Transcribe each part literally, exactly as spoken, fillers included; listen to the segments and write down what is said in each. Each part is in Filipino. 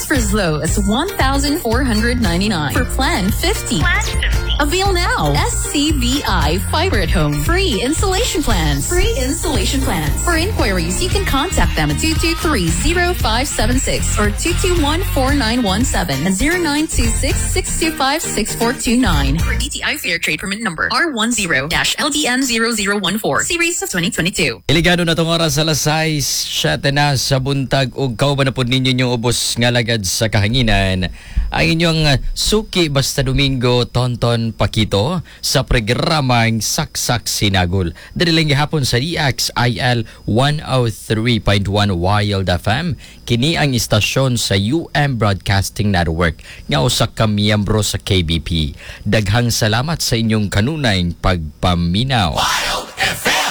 for as low as one thousand four hundred ninety-nine for Plan fifty. Plan fifty. Avail now. S C B I Fiber at Home. Free installation plans. Free installation plans. For inquiries, you can contact them at two two three, zero five seven six or two two one, four nine one seven and zero nine two six, six two five, six four two nine. For D T I Fair Trade Permit Number R ten L D N zero zero one four, Series of twenty twenty-two. Iligado na tong oras alas sais, siyete na sa buntag ug kauban na pud ninyo yung ubos nga lagad sa kahanginan. Ang inyong uh, suki basta Domingo Tonton Pakito sa programang Saksak Sinagol. Dali lang gihapon sa D X I L one oh three point one Wild F M. Kini ang istasyon sa U M Broadcasting Network nga usa ka miyembro sa K B P. Daghang salamat sa inyong kanunayng pagpaminaw. Wild F M.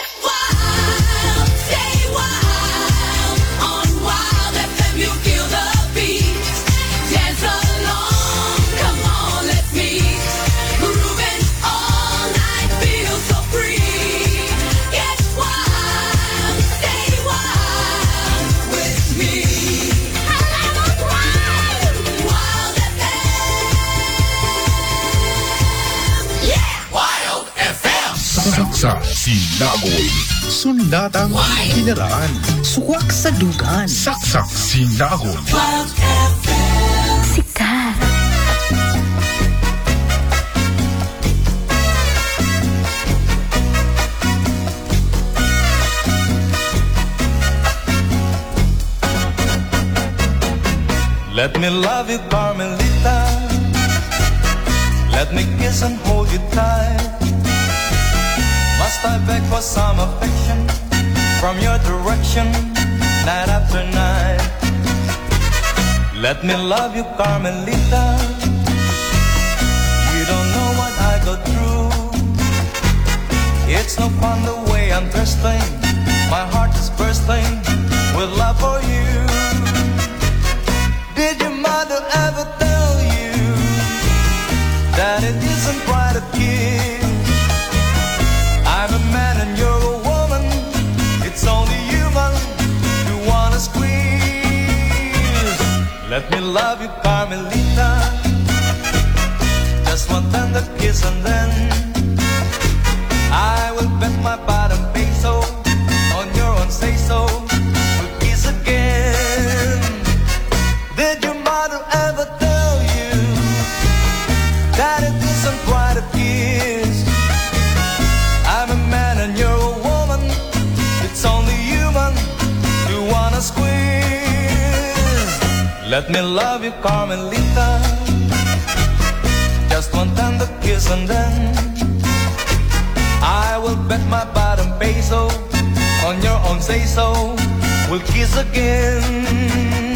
Saksak Sinagol. Sundatang kinaraan. Suwak sa dugan. Saksak Sinagol. Wild F M. Sikat. Let me love you, Carmelita. Let me kiss and hold you tight. Must I beg for some affection from your direction, night after night? Let me love you, Carmelita. You don't know what I go through. It's no fun the way I'm thirsting. My heart is bursting with love for you. Did your mother ever tell you that it isn't right to kiss? I'm a man and you're a woman. It's only human to wanna squeeze. Let me love you, Carmelita. Just one tender kiss and then I will bet my bottom peso on your own say so. We'll kiss again. Did your mother ever tell you that it isn't right to kiss? I'm a man and you're a woman. It's only human to wanna squeeze. Let me love you, Carmelita. Just one tender kiss and then I will bet my bottom peso on your own say so. We'll kiss again.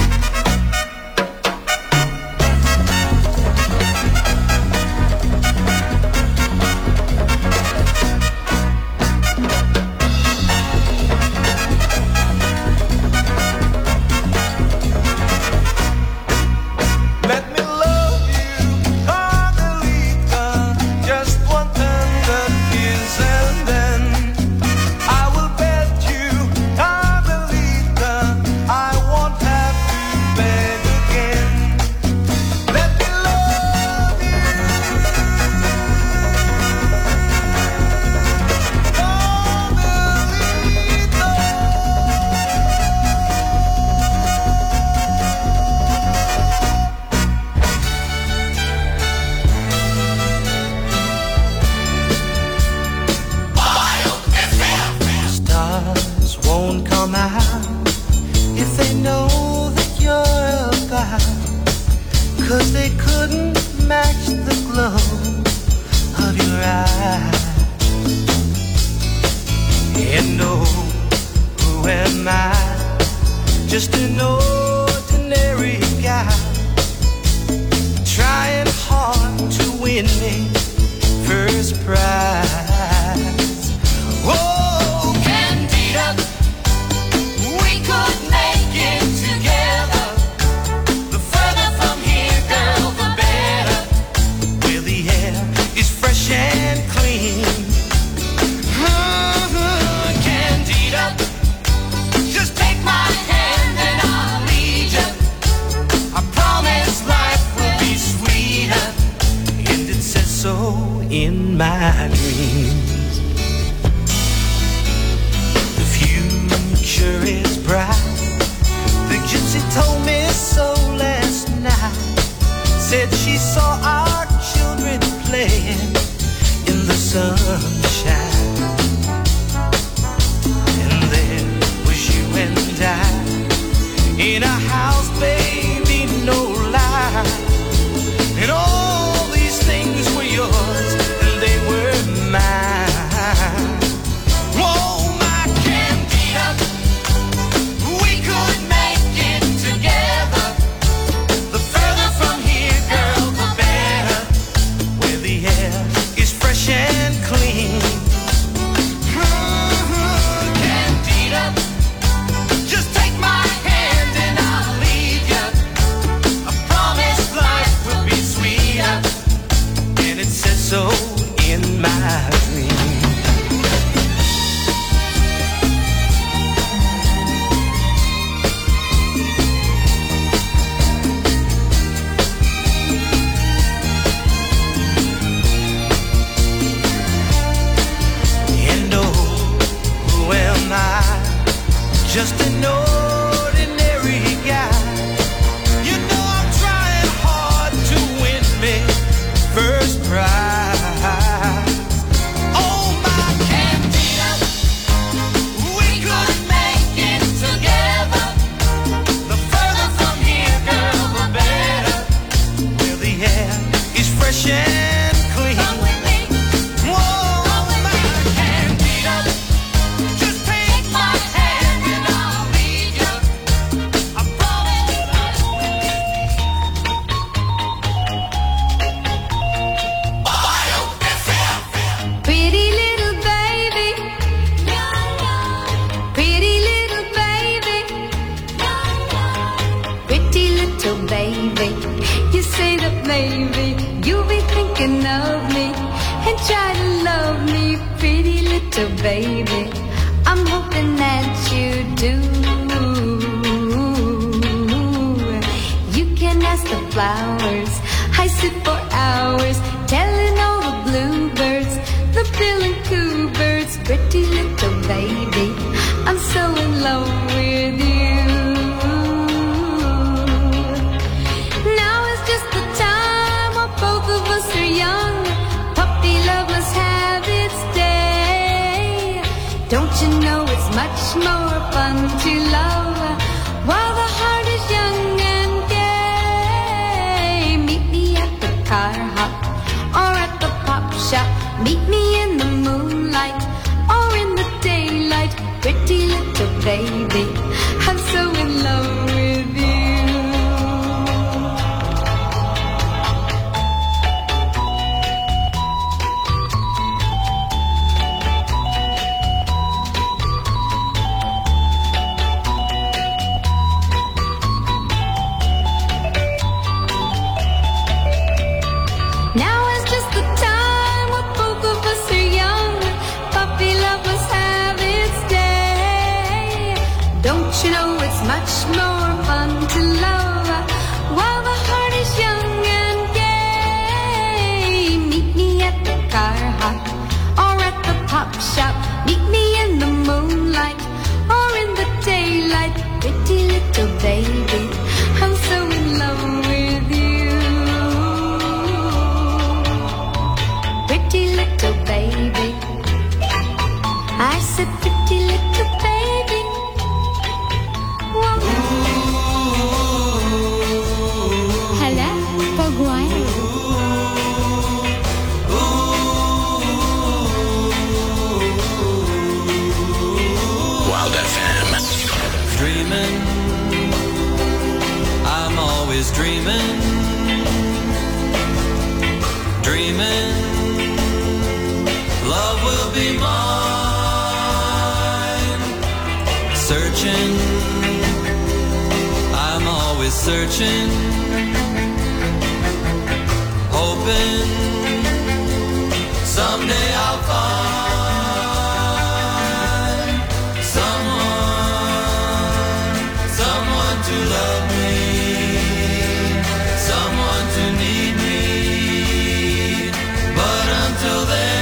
Just take my hand and I'll lead my dreams. The future is bright. The gypsy told me so last night. Said she saw our children playing in the sunshine. And there was you and I in a house, baby, no lie. And all these things were yours and they were mine. Whoa, my Candida, we could make it together. The further from here, girl, the better. Where the air is fresh and clean. Mm-hmm, Candida, just take my hand and I'll lead you. I promise life will be sweeter, and it says so in my dream. And oh, who am I? Just an ordinary guy. You know I'm trying hard to win me first prize. Oh, my Candida, we could make it together. The further from here, girl, the better. Where the air is fresh and clean. Come with me. Whoa, my Candida, just take my hand and I'll lead you. I promise I will. Pretty little baby, pretty little baby, pretty little baby. You say that maybe you'll be thinking of me and try to love me, pretty little baby. I'm hoping that you do. You can ask the flowers. I sit for hours telling all the bluebirds, the bill and coo birds, pretty little baby. I'm so in love with you. Now is just the time while both of us are young. Puppy love must have its day. Don't you know it's much more fun to love while the heart is young and gay? Meet me at the car hop or at the pop shop. Meet me in the moonlight or in the daylight, pretty little baby. I'm so in love with you. Now is just the time when both of us are young. Puppy love must have its day. Don't you know it's much more fun to love while the heart is young and gay? Meet me at the car hop or at the pop shop. Meet me in the moonlight or in the daylight, pretty little baby. I'm so in love with you. Pretty little baby. I said pretty little baby. Whoa. Hello, Pogwai. Wild F M. Dreaming, I'm always dreaming. Dreaming, love will be mine. Searching, I'm always searching. Hoping someday I'll find someone, someone to love me, someone to need me. But until then,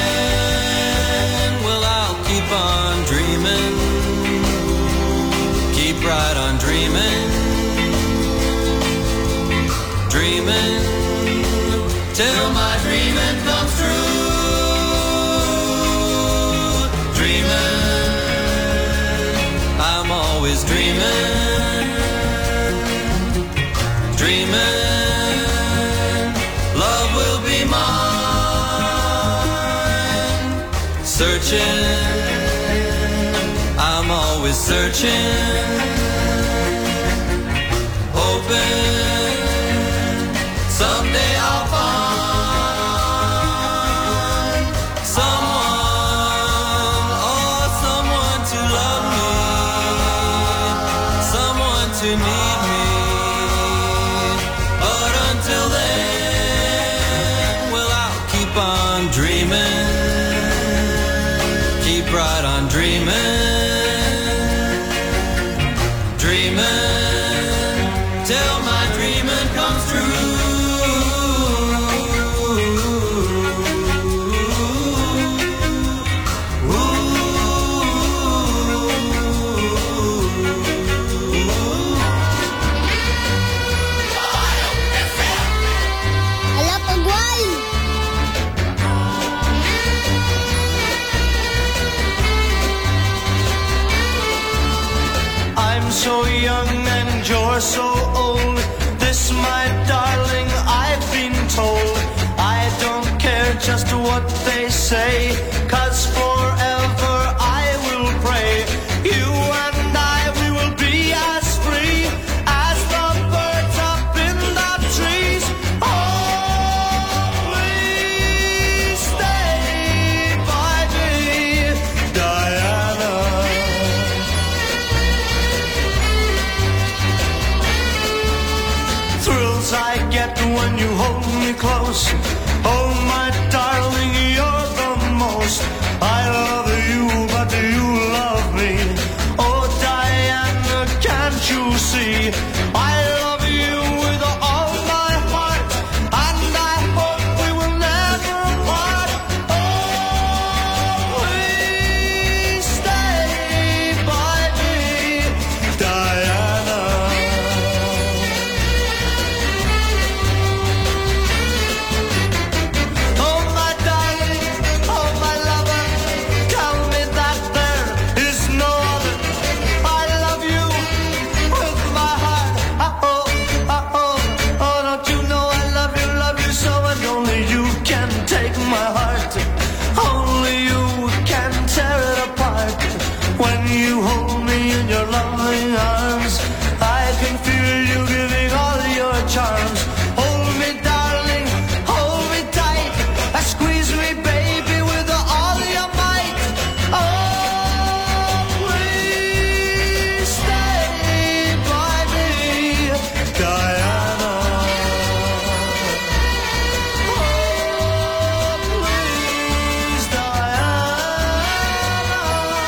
dreaming till my dreaming comes true. Dreaming, I'm always dreaming. Dreaming, love will be mine. Searching, I'm always searching. Hoping someday I'll find someone, oh, someone to love me, someone to need me. But until then, well, I'll keep on dreaming, keep right on dreaming, dreaming till my dreaming comes true. Ala, pagwal! I'm so young and you're so old. This, my darling, I've been told. I don't care just what they say, 'cause forever I will pray. You and I, we will be as free as the birds up in the trees. Oh, please stay by me, Diana. Thrills I get when you hold me close. Oh, my darling, you're the most. I love you, but do you love me? Oh, Diana, can't you see? I love you with all my heart, and I hope we will never part. Oh, please stay by me, Diana. Oh, my darling, oh, my lover, tell me that there is no other. I love you with my heart. Oh, oh, oh, oh, don't you know I love you, love you so, and only you can take my heart. Only you can tear it apart. When you hold me in your loving arms, I can feel you giving all your charms. Hold me, darling, hold me tight. Squeeze me, baby, with all your might. Oh, please stay by me, Diana. Oh, please, Diana.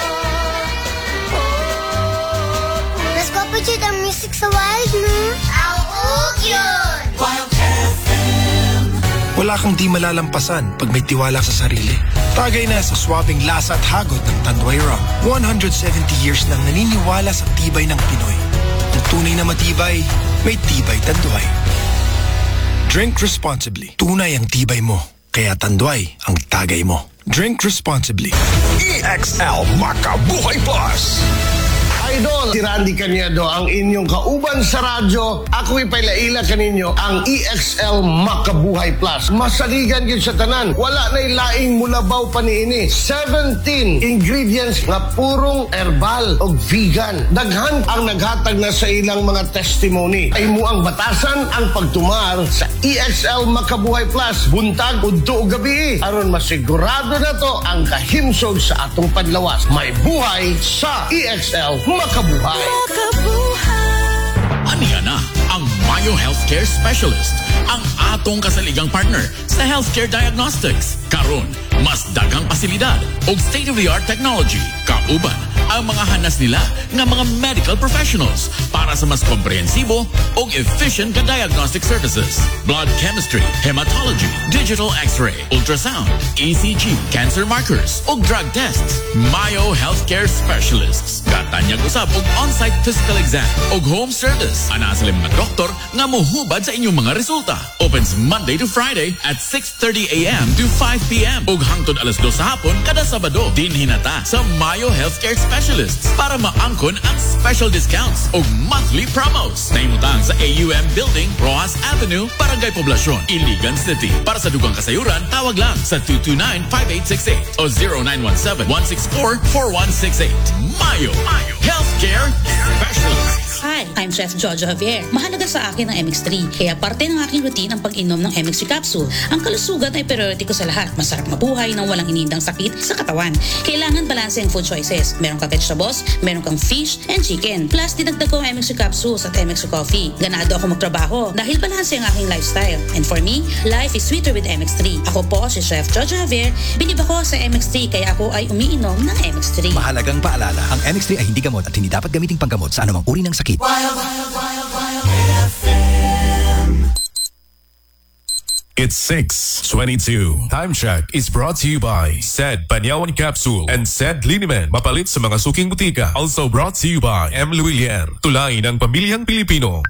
Oh, Let's go pa ang music sa wild, no? Ang yun! Wild F M. Wala kang di malalampasan pag may tiwala sa sarili. Tagay na sa swabing lasa at hagod ng Tanduay Rum. one hundred seventy years nang naniniwala sa tibay ng Pinoy. Ang tunay na matibay, may tibay Tanduay. Drink responsibly. Tunay ang tibay mo. Kaya Tanduay ang tagay mo. Drink responsibly. E X L Makabuhay Plus. Idol, si Randy Cañedo ang inyong kauban sa radyo. Ako'y pailaila kaninyo ang E X L Makabuhay Plus. Masaligan yun sa tanan. Wala na ilaing mulabaw pa niini. seventeen ingredients nga purong herbal o vegan. Daghan ang naghatag na sa ilang mga testimony. Ay mo ang batasan ang pagtumar sa E X L Makabuhay Plus. Buntag, udto o gabi. Aron masigurado na to ang kahimsog sa atong panlawas. May buhay sa E X L Makabuhay. Aniya na ang Mayo Healthcare Specialist, ang atong kasaligang partner sa healthcare diagnostics. Karon, mas daghang pasilidad o state-of-the-art technology, uban ang mga hanas nila ng mga medical professionals para sa mas komprehensibo o efficient na diagnostic services. Blood chemistry, hematology, digital x-ray, ultrasound, E C G, cancer markers o drug tests. Mayo Healthcare Specialists. Katanyag usab og on-site physical exam o home service. Ana sila mga doktor nga mohubad sa inyong mga resulta. Opens Monday to Friday at six thirty a m to five p m ug hangtod alas dos sa hapon kada Sabado. Dinhinata sa Mayo Healthcare Specialists para maangkon ang special discounts o monthly promos. Naimutang sa A U M Building, Rojas Avenue, Barangay Poblacion, Iligan City. Para sa dugang kasayuran, tawag lang sa two two nine, five eight six eight o zero nine one seven, one six four, four one six eight. Mayo, Mayo Healthcare Specialists. Hi, I'm Chef Jojo Javier. Mahalaga sa akin ang M X three, kaya parte ng aking routine ang pag-inom ng M X three capsule. Ang kalusugan ay priority ko sa lahat. Masarap mabuhay nang walang inindang sakit sa katawan. Kailangan balanse ang food choices. Meron kang vegetables, meron kang fish and chicken. Plus, dinagdag ko ang M X three capsules at M X three coffee. Ganado ako magtrabaho dahil balanse ang aking lifestyle. And for me, life is sweeter with M X three. Ako po si Chef Jojo Javier. Binib ako sa M X three kaya ako ay umiinom ng M X three. Mahalagang paalala, ang M X three ay hindi gamot at hindi dapat gamiting panggamot sa anumang uri ng sakit. Wild, wild, wild, wild F M. It's six twenty-two. Time check is brought to you by Sed Panyawan Capsule and Sed Linimen. Mapalit sa mga suking butika. Also brought to you by M. Luwilier. Tulayin ang pamilyang Pilipino.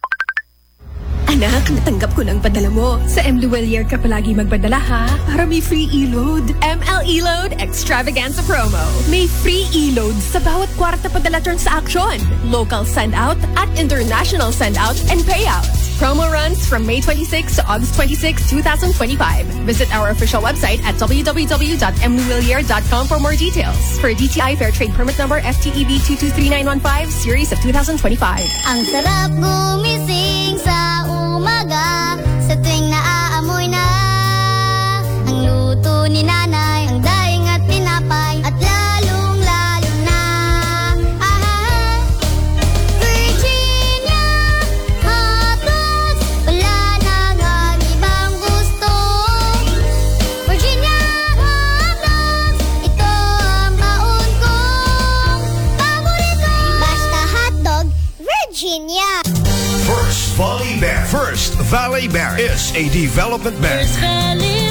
Anak, natanggap ko ng padala mo. Sa M. Luwilier ka palagi magpadala ha, para may free e-load. M L E-Load Extravaganza Promo. May free e-load sa bawat kwarta padala transaction. Local send-out at international send-out and payout. Promo runs from May twenty-sixth to August twenty-sixth, twenty twenty-five. Visit our official website at w w w dot m luwilier dot com for more details. For D T I Fair Trade Permit Number F T E B two two three nine one five, Series of twenty twenty-five. Ang sarap gumising sa umaga sa tuwing naaamoy na ang luto ni nanay, ang daing at tinapay at lalong lalo na ah, Virginia hotdogs, wala nang ang ibang gusto. Virginia hotdogs, ito ang baon kong paborito. Basta hotdog, Virginia. First Valley Bank. First Valley Bank is a development bank. First Valley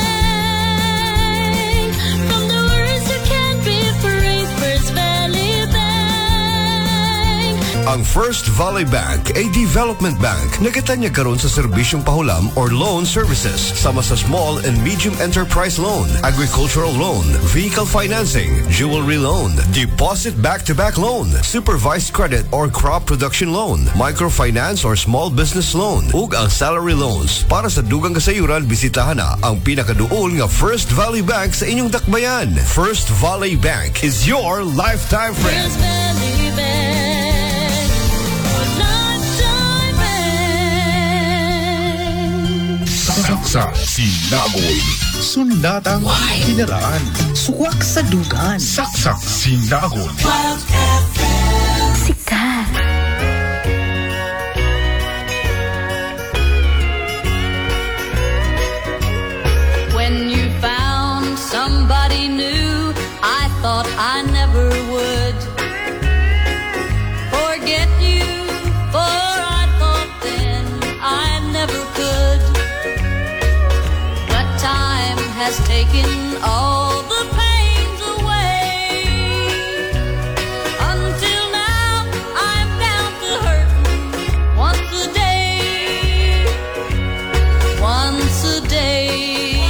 Bank. From the words you can't rephrase. First Valley Bank. Ang First Valley Bank ay development bank na kitanya karon sa serbisyong pahulam or loan services sama sa small and medium enterprise loan, agricultural loan, vehicle financing, jewelry loan, deposit back-to-back loan, supervised credit or crop production loan, microfinance or small business loan, ug ang salary loans. Para sa dugang kasayuran, bisitahan na ang pinakaduol nga First Valley Bank sa inyong dakbayan. First Valley Bank is your lifetime friend. First Valley Bank. Saksa, sinagoy. Sundatang kinaraan. Suwak sa dugan. Saksak, sinagoy. Wild F M. Sikat. When you found somebody new, I thought I never would forget you, for I thought then I never could. But time has taken all the pains away. Until now I'm down to hurting once a day. Once a day.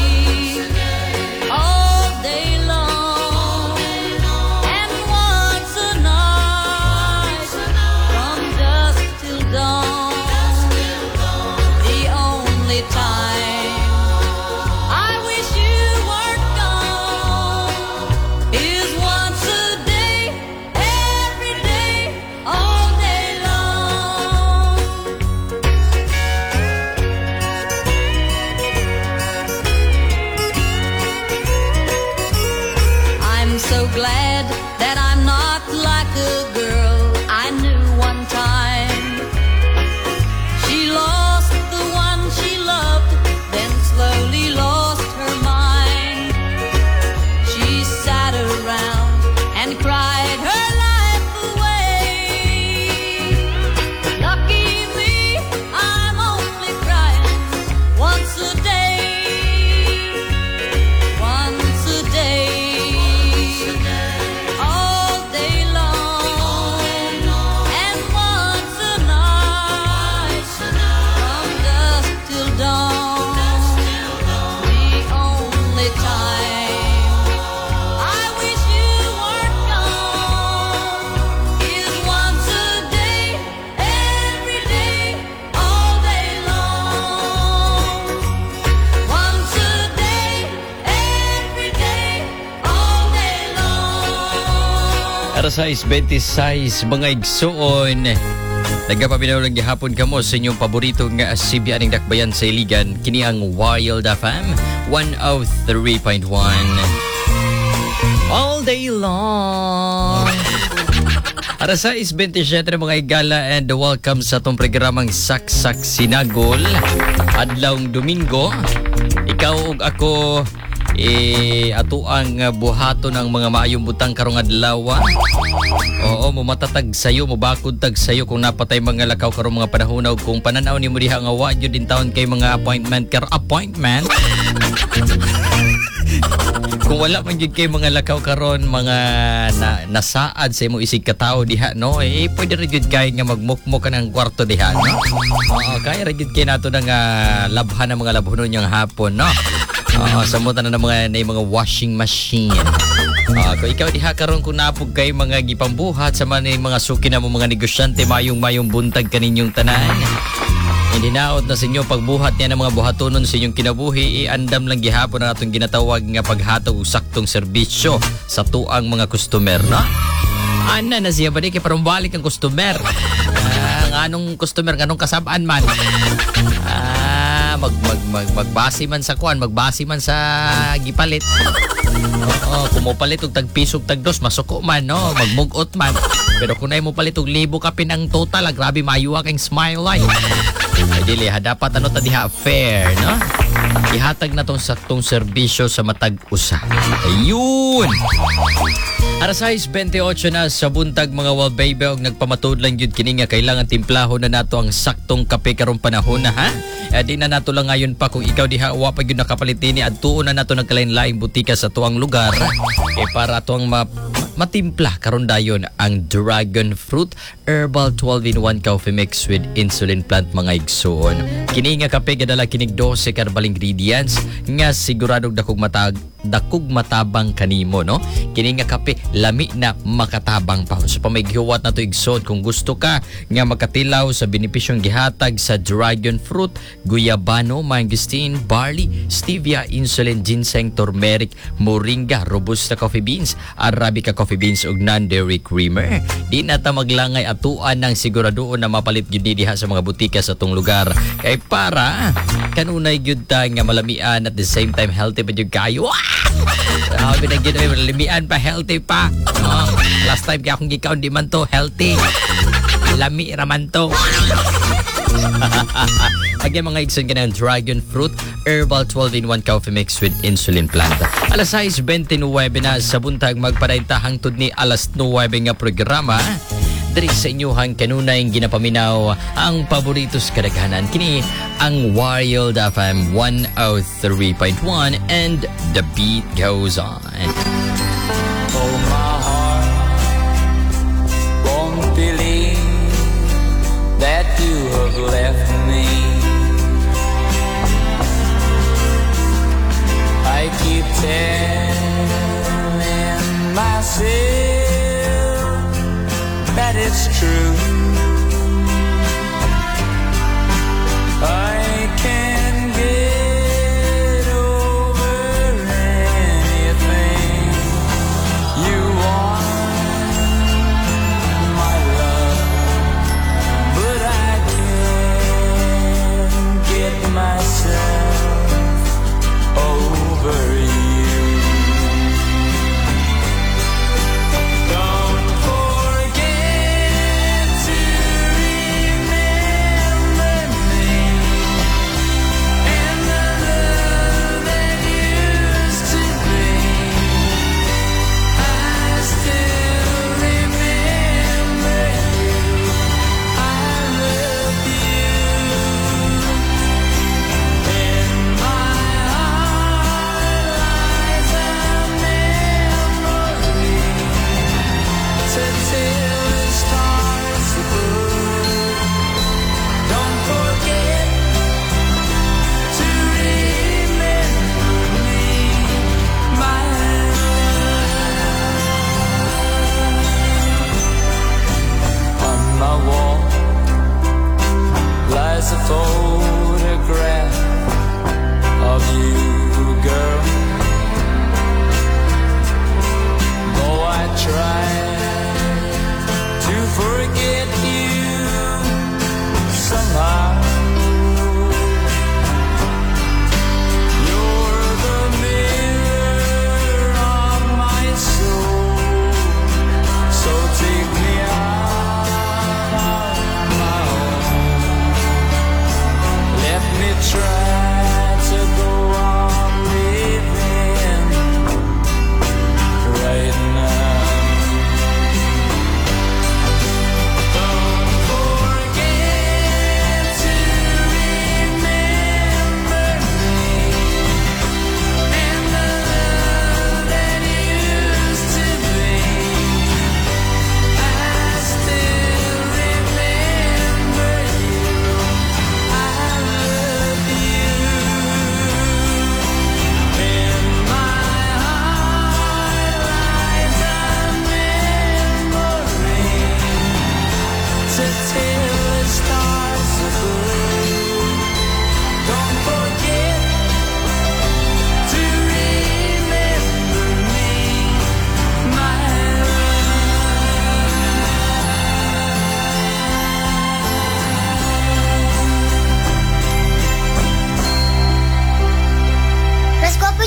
So glad that I'm not like a girl I knew one time. She lost the one she loved, then slowly lost her mind. She sat around and cried. Alas sais twenty-six mga igsuon. Nagapabinaw lang gihapon kamo sa inyong paborito nga C B aning dakbayan sa Iligan. Kini ang Wild F M one oh three point one. All day long. Alas sais twenty-seven mga igala and welcome sa itong programang Saksak Sinagol. Adlawng Domingo. Ikaw ug ako eh ato ang buhato ng mga maayong butang karong adlaw. Oo, mo matatag sayo, mo bakod tag sayo kung napatay mga lakaw karong mga panahon ug kung pananaw nimo diha nga wa jud din taon kay mga appointment kar appointment. Kung wala man jud kay mga lakaw karon mga na, nasaad sa imong isig katao diha no, eh pwede ra jud kay nga magmukmok ka ng kwarto diha no. Oo, kaya ra jud kay nato nang uh, labhan ng mga labhonon yang hapon no. Oo, samutan na ng mga na mga washing machine. Uh, kung ikaw diha karon kung napog kay mga gipambuhat sa man mga suki na mo mga negosyante mayong-mayong buntag kaninyong tanan. Hindi naot na sa inyo pagbuhat niya ng mga buhatonon sa inyong kinabuhi, iandam lang gihapon ang atong ginatawag nga paghatag og saktong serbisyo sa tuang mga customer, no? Ana na siya ba di kay parang balik ang customer? Uh, nga anong customer, nga anong kasabaan man? Ah, mag, mag, mag, magbasi man sa kuan, magbasi man sa gipalit. Oo, kung mo palit og tagpisog tagdos, masuko man, no? Magmugot man. Pero kung na mo palit og libo kapin ang total, ah, grabe mayuwa kang smile line. Ay dili ha, dapat ano ta diha fair, no? Ihatag na tong saktong serbisyo sa matag usa. Ayun. Alas sais twenty-eight na sa buntag mga walbaby og nagpamatud lang jud kini nga kailangan timplahon na nato ang saktong kape karong panahon na ha. E di na nato lang ngayon pa kung ikaw diha wa pa gyud nakapalit ni adtuon na nato nagkalain-laing butika sa tuang lugar. E para tuang ma matimpla karon dayon ang Dragon Fruit Herbal twelve in one Coffee Mix with Insulin Plant mga igsoon. Kini nga kape gadala kinig twelve herbal ingredients nga siguradong dakog matag dakog matabang kanimo, no? Kini nga kape lami na makatabang pa. So pamighiwat na to igsoon kung gusto ka nga makatilaw sa benepisyong gihatag sa Dragon Fruit, guyabano, mangosteen, barley, stevia, insulin, ginseng, turmeric, moringa, robusta coffee beans, arabica coffee beans ug non-dairy creamer. Di na ta maglangay atuan ng siguradoon na mapalit gyud diha sa mga butika sa tong lugar. Kay para kanunay gyud ta nga malamian at the same time healthy pa gyud kayo. Ah, binagyan ay malamian pa, healthy pa. Oh, last time kaya akong gikaon di man to healthy. Lami raman to. Again mga igsoon ka ng Dragon Fruit Herbal twelve in one Coffee Mix with Insulin Plant. Alas sais twenty-nine na sa buntag magpadayta hangtod ni alas nine nga programa. Diri sa inyuhang kanunay ginapaminaw ang paboritos kadaghanan. Kini ang Wild F M one oh three point one and the beat goes on. Oh, my heart won't believe that you have left me. I keep telling myself that it's true. I can't get over anything you want, my love, but I can't get myself over you. A photograph of you, girl. Though I try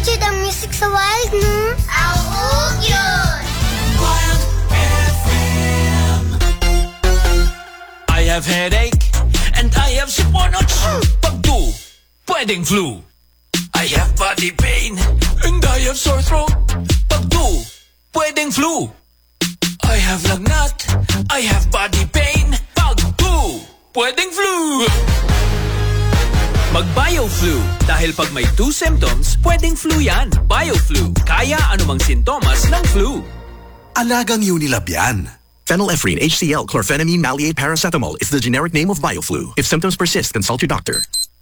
Jud ang music sa Wild, no? Augug yun! Wild F M. I have headache and I have siponots. Pag two, pwedeng flu. I have body pain and I have sore throat. Pag two, pwedeng flu. I have lagnat, I have body pain. Pag two, pwedeng flu. Mag-BioFlu. Dahil pag may two symptoms, pwedeng flu yan. BioFlu. Kaya anumang sintomas ng flu. Alagang Unilab yan. Phenylephrine, H C L, chlorphenamine, maleate, paracetamol is the generic name of BioFlu. If symptoms persist, consult your doctor.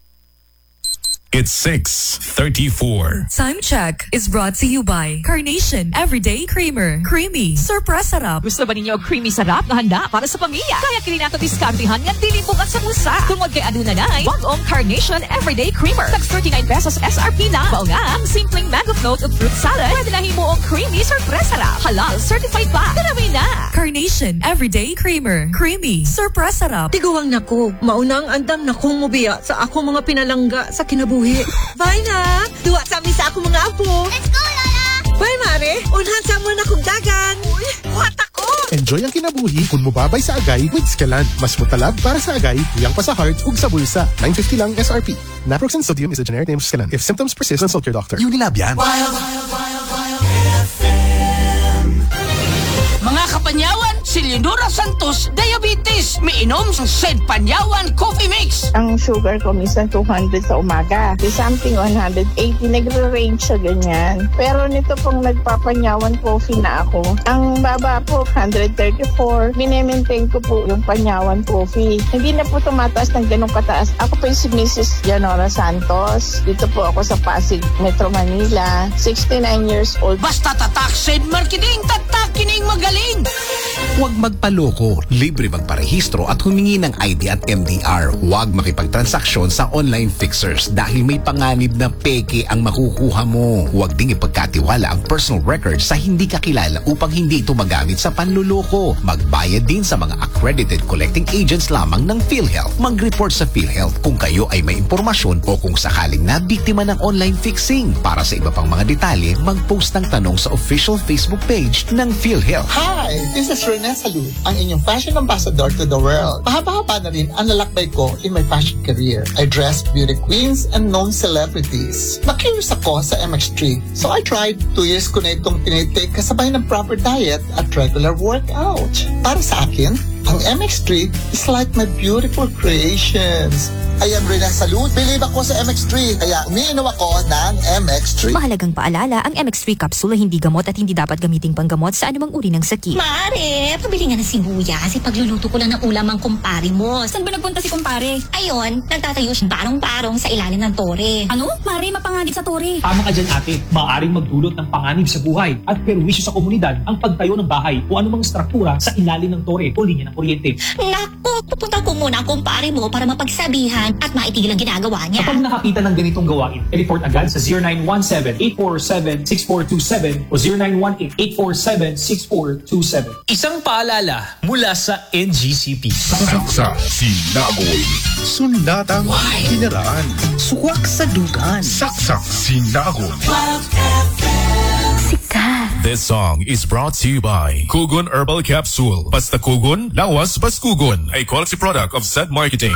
It's six thirty-four. Time check is brought to you by Carnation Everyday Creamer. Creamy, surprise sarap. Gusto ba ninyo creamy sarap na handa para sa pamilya? Kaya kini nato diskartihan nga dili bukat sa bulsa. Tungod kay aduna nay, wag-ong Carnation Everyday Creamer. Tags thirty-nine pesos S R P na. Mao nga ang simpleng mango float of fruit salad. Pwede na himuong creamy surprise sarap. Halal certified pa. Tanawin na. Carnation Everyday Creamer. Creamy, surprise sarap. Tiguang nako, maunang andam na kong mubiya sa ako mga pinalangga sa kinabuhi. Bye na! Duwa sa amin sa ako mga apo. Let's go, Lola! Bye, Mare! Unhan sa mo na kong dagan. Uy, what ako? Enjoy ang kinabuhi kung mubabay sa agay with Scalan. Mas mutalab para sa agay, tuyang pa sa heart ug sa bulsa. nine fifty lang S R P. Naproxen sodium is a generic name of Scalan. If symptoms persist, consult your doctor. Unilab yan. Wild, wild, wild, wild F M. Mga kapanyawan, si Leonora Santos, diabetes. Miinom sa Sed Panyawan Coffee Mix. Ang sugar ko minsan two hundred sa umaga. Di something one eighty, nagre-range sa ganyan. Pero nito pong nagpapanyawan coffee na ako. Ang baba po, one thirty-four. Minemaintain ko po yung panyawan coffee. Hindi na po tumataas ng ganong kataas. Ako po yung si Missus Leonora Santos. Dito po ako sa Pasig, Metro Manila. sixty-nine years old. Basta tatak Sed Marketing, tatak kining magaling. Huwag magpaloko, libre magparehistro at humingi ng I D at M D R. Huwag makipagtransaksyon sa online fixers dahil may panganib na peke ang makukuha mo. Huwag ding ipagkatiwala ang personal records sa hindi kakilala upang hindi ito magamit sa panluloko. Magbayad din sa mga accredited collecting agents lamang ng PhilHealth. Mag-report sa PhilHealth kung kayo ay may impormasyon o kung sakaling nabiktima ng online fixing. Para sa iba pang mga detalye, mag-post ng tanong sa official Facebook page ng PhilHealth. Hi! This is Rene Salud, ang inyong fashion ambassador to the world. Mahaba-haba na rin ang lalakbay ko in my fashion career. I dress beauty queens and known celebrities. Na-curious ako sa M X three, so I tried. Two years ko na itong tinitake kasabay ng proper diet at regular workout. Para sa akin, ang M X three is like my beautiful creations. I am Rene Salud. Believe ako sa M X three, kaya umiinom ako ng M X three. Mahalagang paalala, ang M X three capsule ay hindi gamot at hindi dapat gamiting panggamot sa anumang uri ng sakit. Mare, pabili nga ng sibuyas kasi pagluluto ko lang ng ulam ang kumpare mo. Saan ba nagpunta si kumpare? Ayun, nagtatayo siya barong-barong sa ilalim ng tore. Ano? Mare, mapanganib sa tore. Tama ka dyan, ate. Maaaring magdulot ng panganib sa buhay at perwisyo sa komunidad ang pagtayo ng bahay o anumang struktura sa ilalim ng tore o linya ng kuryente. Naku, pupunta ko muna ang kumpare mo para mapagsabihan at maitigil ang ginagawa niya. Kapag nakakita ng ganitong gawain, report agad sa zero nine one seven, eight four seven, six four two seven o zero nine one eight, eight four seven, six four two seven. Isang paalala mula sa N G C P. Saksa sinagoy. Sundatang kinaraan. Suwak sa dugan. Saksak sinagoy. This song is brought to you by Kugon Herbal Capsule. Basta Kugon, lawas pas Kugon. A quality product of Sed Marketing.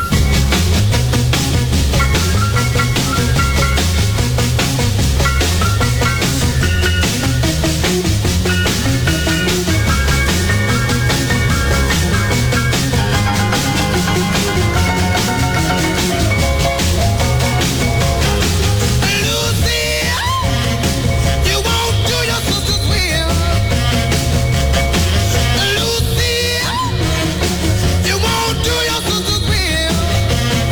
You won't do your sister's will.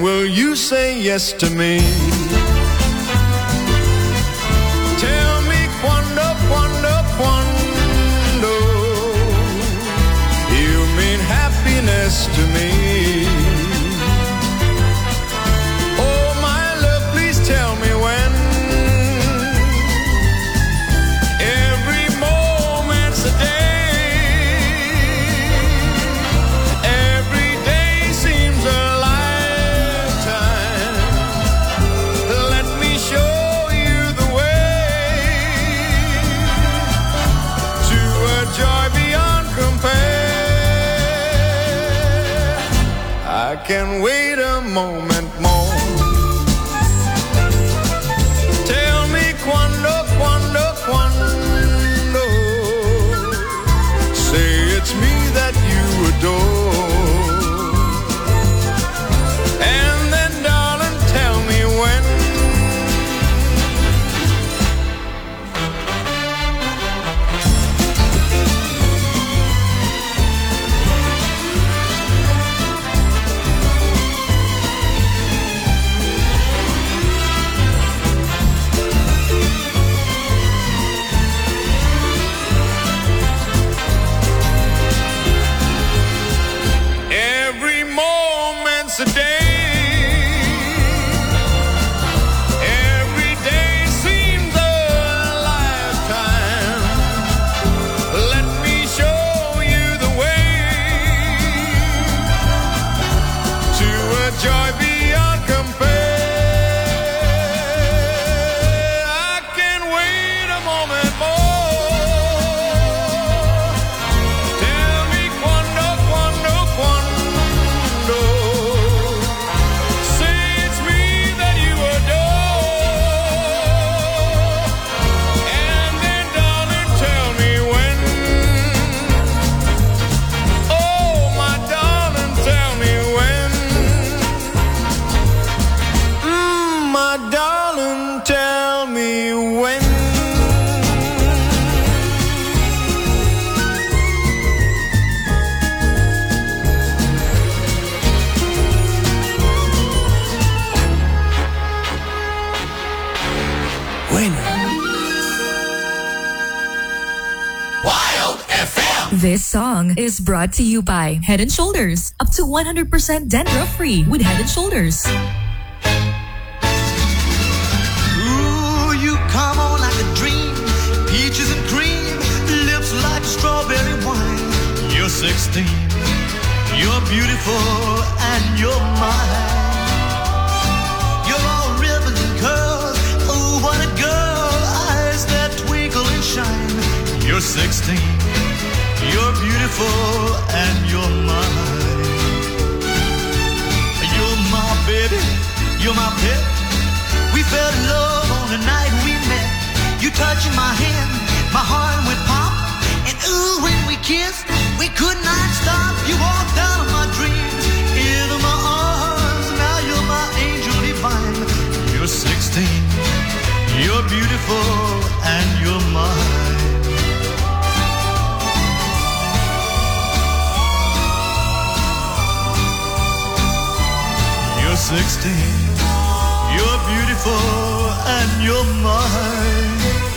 will you say yes to me? Tell me quando, quando, quando you mean happiness to me. Oh my love, please tell me when. Every moment's a day. Every day seems a lifetime. Let me show you the way to a joy beyond compare. I can wait a moment more. Tell me quando, quando, quando. Say it's me that you adore. And then, darling, tell me when. Every moment's a day. Every day seems a lifetime. Let me show you the way to a joy beyond compare. I can wait a moment more. Tell me quando, quando, quando. Say it's me that you adore. And then, darling, tell me when. Oh, my darling, tell me when. Mm, my darling, tell me when. Wild F M. This song is brought to you by Head and Shoulders. Up to one hundred percent dandruff-free with Head and Shoulders. Ooh, you come on like a dream. Peaches and cream, lips like strawberry wine. You're sixteen, you're beautiful, and you're mine. You're all ribbons and curls. Oh, what a girl, eyes that twinkle and shine. You're sixteen, you're beautiful, and you're mine. You're my baby, you're my pet. We fell in love on the night we met. You touching my hand, my heart went pop. And ooh, when we kissed, we could not stop. You walked out of my dreams, into my arms. Now you're my angel divine. You're sixteen, you're beautiful, and you're mine. You're sixteen, you're beautiful, and you're mine.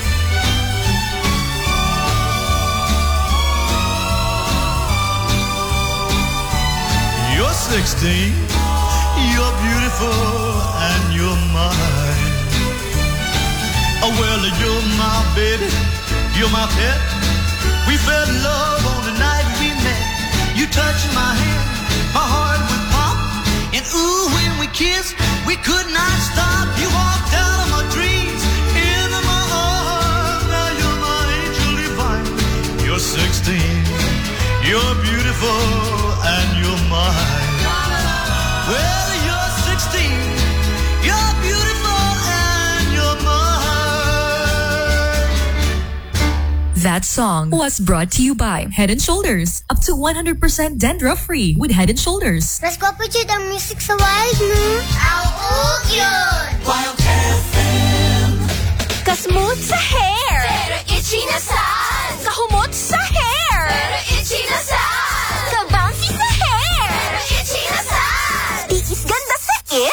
You're sixteen, you're beautiful, and you're mine. Oh, well, you're my baby, you're my pet. We fell in love on the night we met. You touched my hand, my heart went pop. And ooh, when we kissed, we could not stop. You walked out of my dreams, into my arms. Now you're my angel divine. You're sixteen, you're beautiful, and you're mine. Well, you're sixteen, you're beautiful, and you're mine. That song was brought to you by Head and Shoulders. Up to one hundred percent dandruff-free with Head and Shoulders. Mas kapatid, ang music sa Wild, no? Ang old yun! Wild F M. Kasmooth sa hair. Pero itchy na saan? Kahumot sa hair. Pero itchy na saan? Kabouncy sa hair. Pero itchy na saan? Tiis ganda sa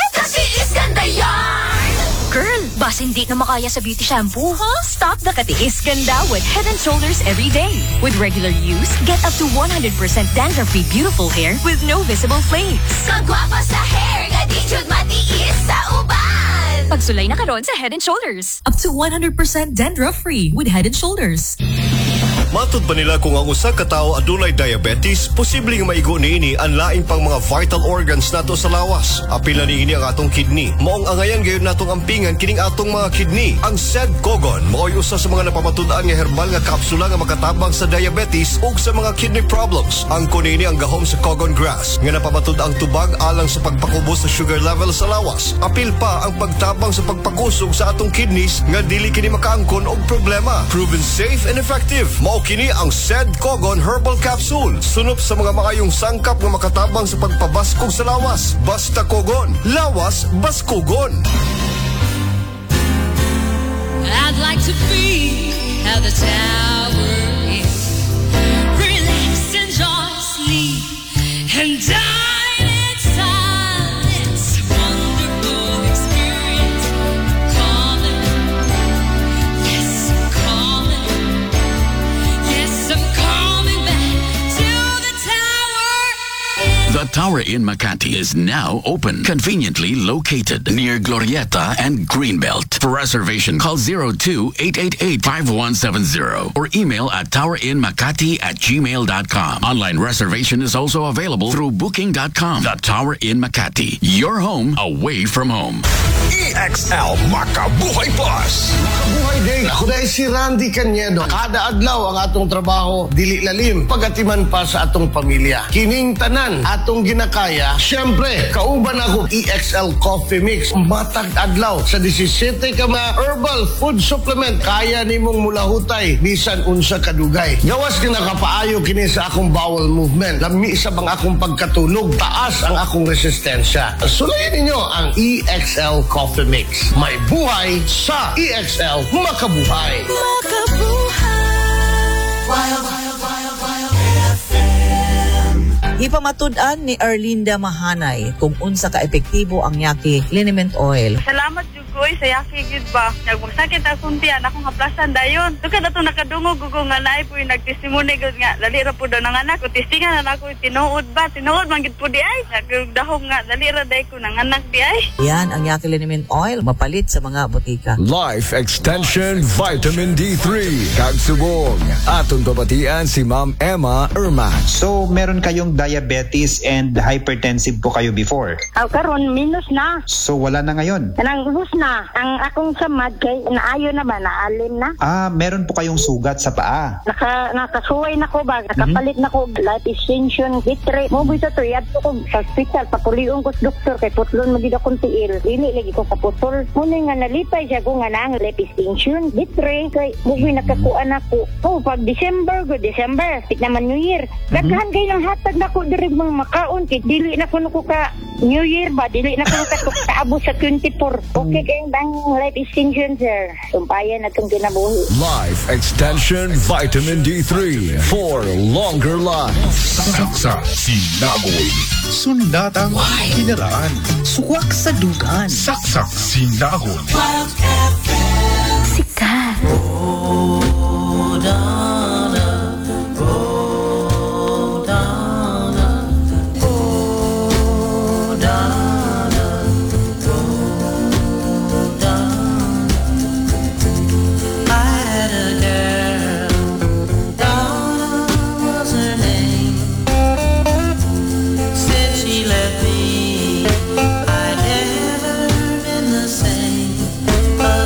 Kasi hindi na makaya sa beauty shampoo. Huh? Stop the katiis ganda with Head and Shoulders every day. With regular use, get up to one hundred percent dandruff-free beautiful hair with no visible flakes. Kagwapa sa hair, nga di jud matiis sa uban. Pagsulay na karon sa Head and Shoulders. Up to one hundred percent dandruff-free with Head and Shoulders. Matud ba nila kung ang usa ka tawo adunay diabetes, posibleng maigo niini ang laing pang mga vital organs nato sa lawas. Apil na niini ang atong kidney. Maong angayan gayon natong ampingan kining atong mga kidney. Ang Sedcogon mao'y usa sa mga napamatud-an nga herbal nga kapsula nga makatabang sa diabetes ug sa mga kidney problems. Ang kunini ang gahom sa Cogon grass nga napamatud ang tubag alang sa pagpakubos sa sugar level sa lawas. Apil pa ang pagtabang sa pagpakusog sa atong kidneys nga dili kini makaangkon og problema. Proven safe and effective. Mao kini ang Sedcogon Herbal Capsule. Sunop sa mga makayong sangkap nga makatabang sa pagpabaskog sa lawas. Basta Cogon. Lawas, baskogon. I'd like to be how the tower is. Relax and just sleep and dine in silence. Wonderful experience. Calling. Yes, I'm calling. Yes, I'm coming back to the tower. The Tower in Makati is now open, conveniently located near Glorieta and Greenbelt. For reservation, call zero two eight eight eight five one seven zero or email at towerinmakati at gmail dot com. Online reservation is also available through booking dot com. The Tower in Makati, your home away from home. E X L Makabuhay Plus. Makabuhay din. Ako dahil si Randy Cañedo. Kada adlaw ang atong trabaho, dili lalim, pagatiman pa sa atong pamilya. Kining tanan, atong ginakaya. Siyempre, kauban ako E X L Coffee Mix. Matag adlaw sa disisiete ka mga herbal food supplement. Kaya nimong mulahutay, bisan unsa kadugay. Gawas ka nakapaayo kini sa akong bowel movement. Lami sa bang akong pagkatulog. Taas ang akong resistensya. Sulayin ninyo ang E X L Coffee Mix. May buhay sa E X L Makabuhay. Makabuhay. Wild, wild, wild, wild F M. Ipamatud-an ni Arlinda Mahanay kung unsa ka-epektibo ang Yaki liniment oil. Salamat Jugoy sa Yaki gid ba. Nagmagsakit akong tiyan akong haplasan dayon. Tukad ato nakadungog gugo nga naay po nagtestimony gud nga dali ra po daw nang anak ko testingan na ako tinuod ba tinuod man gid po di ay. Nagdahom nga dali ra day ko nang anak di ay. Yan ang Yaki liniment oil mapalit sa mga botika. Life Extension Vitamin D three. Kagsubong. Atong babatian si Ma'am Emma Irma. So, meron kayong diabetes and hypertensive po kayo before? Aw karon minus na. So, wala na ngayon? Nang ubos na. Ang akong samad kay naayo na ba naalim na. Ah, meron po kayong sugat sa paa. Naka nakasuway na ko ba. Nakapalit na ko life extension bitre. Mo bitaw to yad ko sa hospital papulion ko sa doktor kay putlon magid akong tiil. Dili lagi ko sa putol. Muna nga nalipay siya ko nga nang life extension bitre kay mubi nakakuan ako. Oh, pag December go December, tik naman New Year. Daghan kay nang hatag na ko diri mga makaon kay dili na kuno ko ka New Year ba dili na kuno ka kaabo sa twenty-four. Okay kay bang life extension sir. Sumpayan na tong kinabuhi. Life Extension Vitamin D three for longer life. Saksa sinagoy. Sundatang kinaraan. Suwak sa dugan. Saksak sinagoy. Wild F M. Sikat. Oh, Donna. Oh, Donna. Oh, Donna. Oh, Donna. I had a girl. Donna was her name. Said she left me. I'd never been the same. But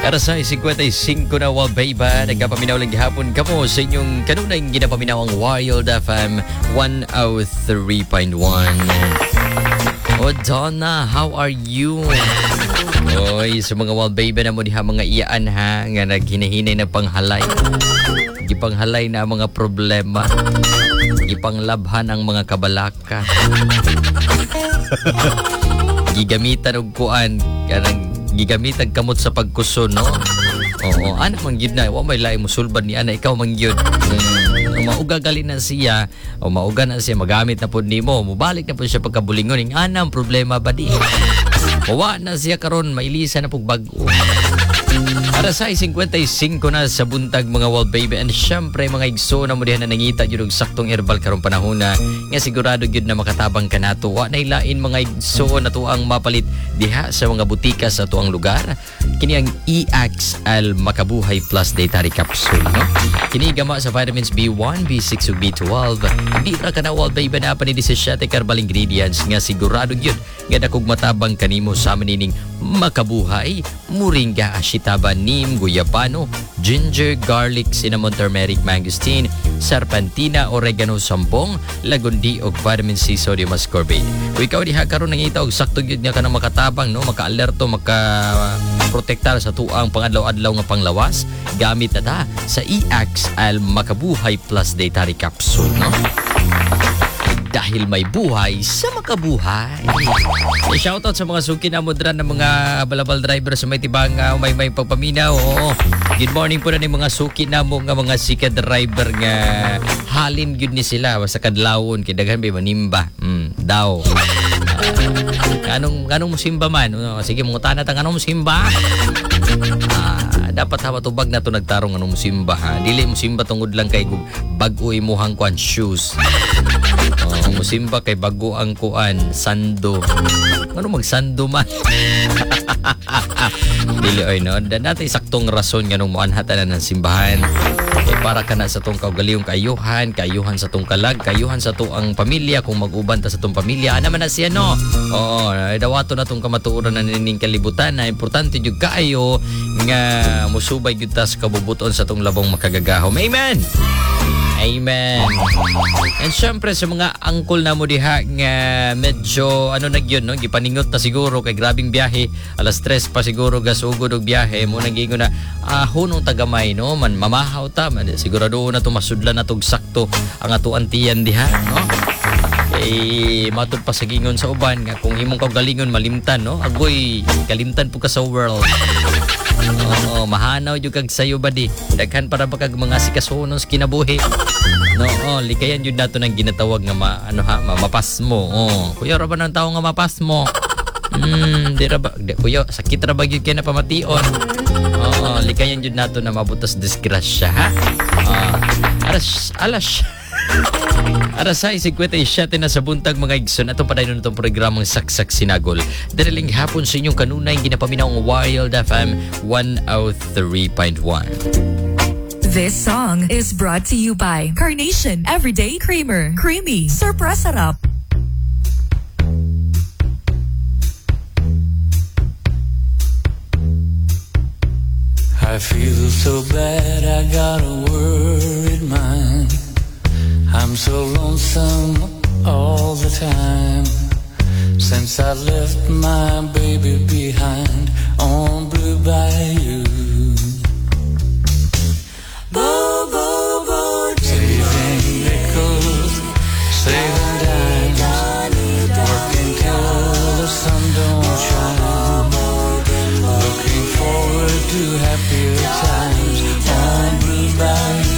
Alas ay fifty-five na Walbayba. Nagkapaminaw lang gihapon kamo sa inyong kanunay ginapaminaw ang Wild F M one oh three point one. Oh Donna, how are you? Oy, sa mga Walbayba na mo diha mga iyaan ha, nga naghinahinay na panghalay. Gipanghalay na ang mga problema. Gipanglabhan ang mga kabalaka. Gigamitan og kuan kanang gigamitan kamot sa pagkuson, no? Oo, ana man gyud na, wa may lain mo sulban ni ana, ikaw man gyud. Hmm, mauga gali na siya, o mauga na siya magamit na pud nimo, mubalik na pud siya pagkabulingon ning ana ang problema ba di? Wa na siya karon, mailisa na pug bag-o. Para sa fifty-five na sa buntag mga Walbayba, and syempre mga igso na mo diha na nangita jud og saktong herbal karong panahon na nga sigurado gyud na makatabang kanato. Wa nay lain mga igso na tuang mapalit diha sa mga butika sa tuang lugar. Kini ang E X L Makabuhay Plus Dietary Capsule, no? Kini gama sa vitamins B one, B six ug B twelve. Di ra kana Walbayba na pa ni disesyete herbal ingredients nga sigurado gyud nga dakog matabang kanimo sa manining makabuhay. Moringa, ashitaba, neem, guyabano, ginger, garlic, cinnamon, turmeric, mangosteen, serpentina, oregano, sampong, lagundi og vitamin C, sodium ascorbate. Kung ikaw diha karon nangita og sakto gyud nga kanang makatabang, no, maka-alerto, maka protektar sa tuang pangadlaw-adlaw nga panglawas, gamit na ta sa E X L Makabuhay Plus Dietary Capsule, no? Dahil may buhay sa makabuhay. E shoutout sa mga suki na modran ng mga balabal driver sa may tibang uh, may may pagpaminaw. Oo. Good morning po na ni mga suki na mo nga mga sika driver nga halin gyud ni sila sa kadlawon kay daghan bay manimba. Mm, daw. Uh, anong anong musimba man? Uh, sige mungutan na tang anong musimba? Uh, dapat hawa tubag na to nagtarong anong musimba ha. Dili musimba tungod lang kay bag-o imuhang kuan shoes. Oh, musimba kay bago ang kuan, sando. Ano magsando man? Dili oy no. Dati saktong rason nga nung muanhatan na ng simbahan. Eh, para kana sa tong kaugaliyong kaayuhan, kaayuhan sa tong kalag, kaayuhan sa tuang pamilya kung mag-uban ta sa tong pamilya. Ana man na siya no. Oo, dawato na tong kamatuoran na nining kalibutan na importante jud kaayo nga musubay gyud ta sa kabubuton sa tong labong makagagahom. Amen. Amen. And syempre sa mga angkol na mo diha nga medyo ano na gyud no, gipaningot na siguro kay grabing biyahe, alas tres pa siguro gasugod og biyahe mo nagingon na ah, hunong tagamay no, man mamahaw ta, man sigurado na to masudlan na tog sakto ang atuan tiyan diha no. Eh matud pa sa gingon sa uban nga kung imong kaugalingon malimtan no, agoy kalimtan po ka sa world. Oo, mahanaw jud kag sayo ba di. Daghan para ba kag mga sikasunos kinabuhi. No, oh, likayan jud nato nang ginatawag nga ma, ano ha, mapas mo. Oh, kuya ra ba nang tawo nga mapas mo? Hmm, di ra ba di, kuya sakit ra ba gyud kay na pamation. Oo, likayan jud nato na mabutas disgrasya ha. Ah, alas alas Arasay fifty-seven na sa buntag mga igsoon atong padayon nitong programang Saksak Sinagol. Daraling hapon sa inyong kanunay ginapaminaw ang Wild F M one oh three point one. This song is brought to you by Carnation Everyday Creamer. Creamy, surprise sarap. I feel so bad I got a worried mind. I'm so lonesome all the time since I left my baby behind on Blue Bayou. Boo, boo, boo, saving nickels, saving dimes, working till the sun don't shine, looking forward to happier times on Blue Bayou.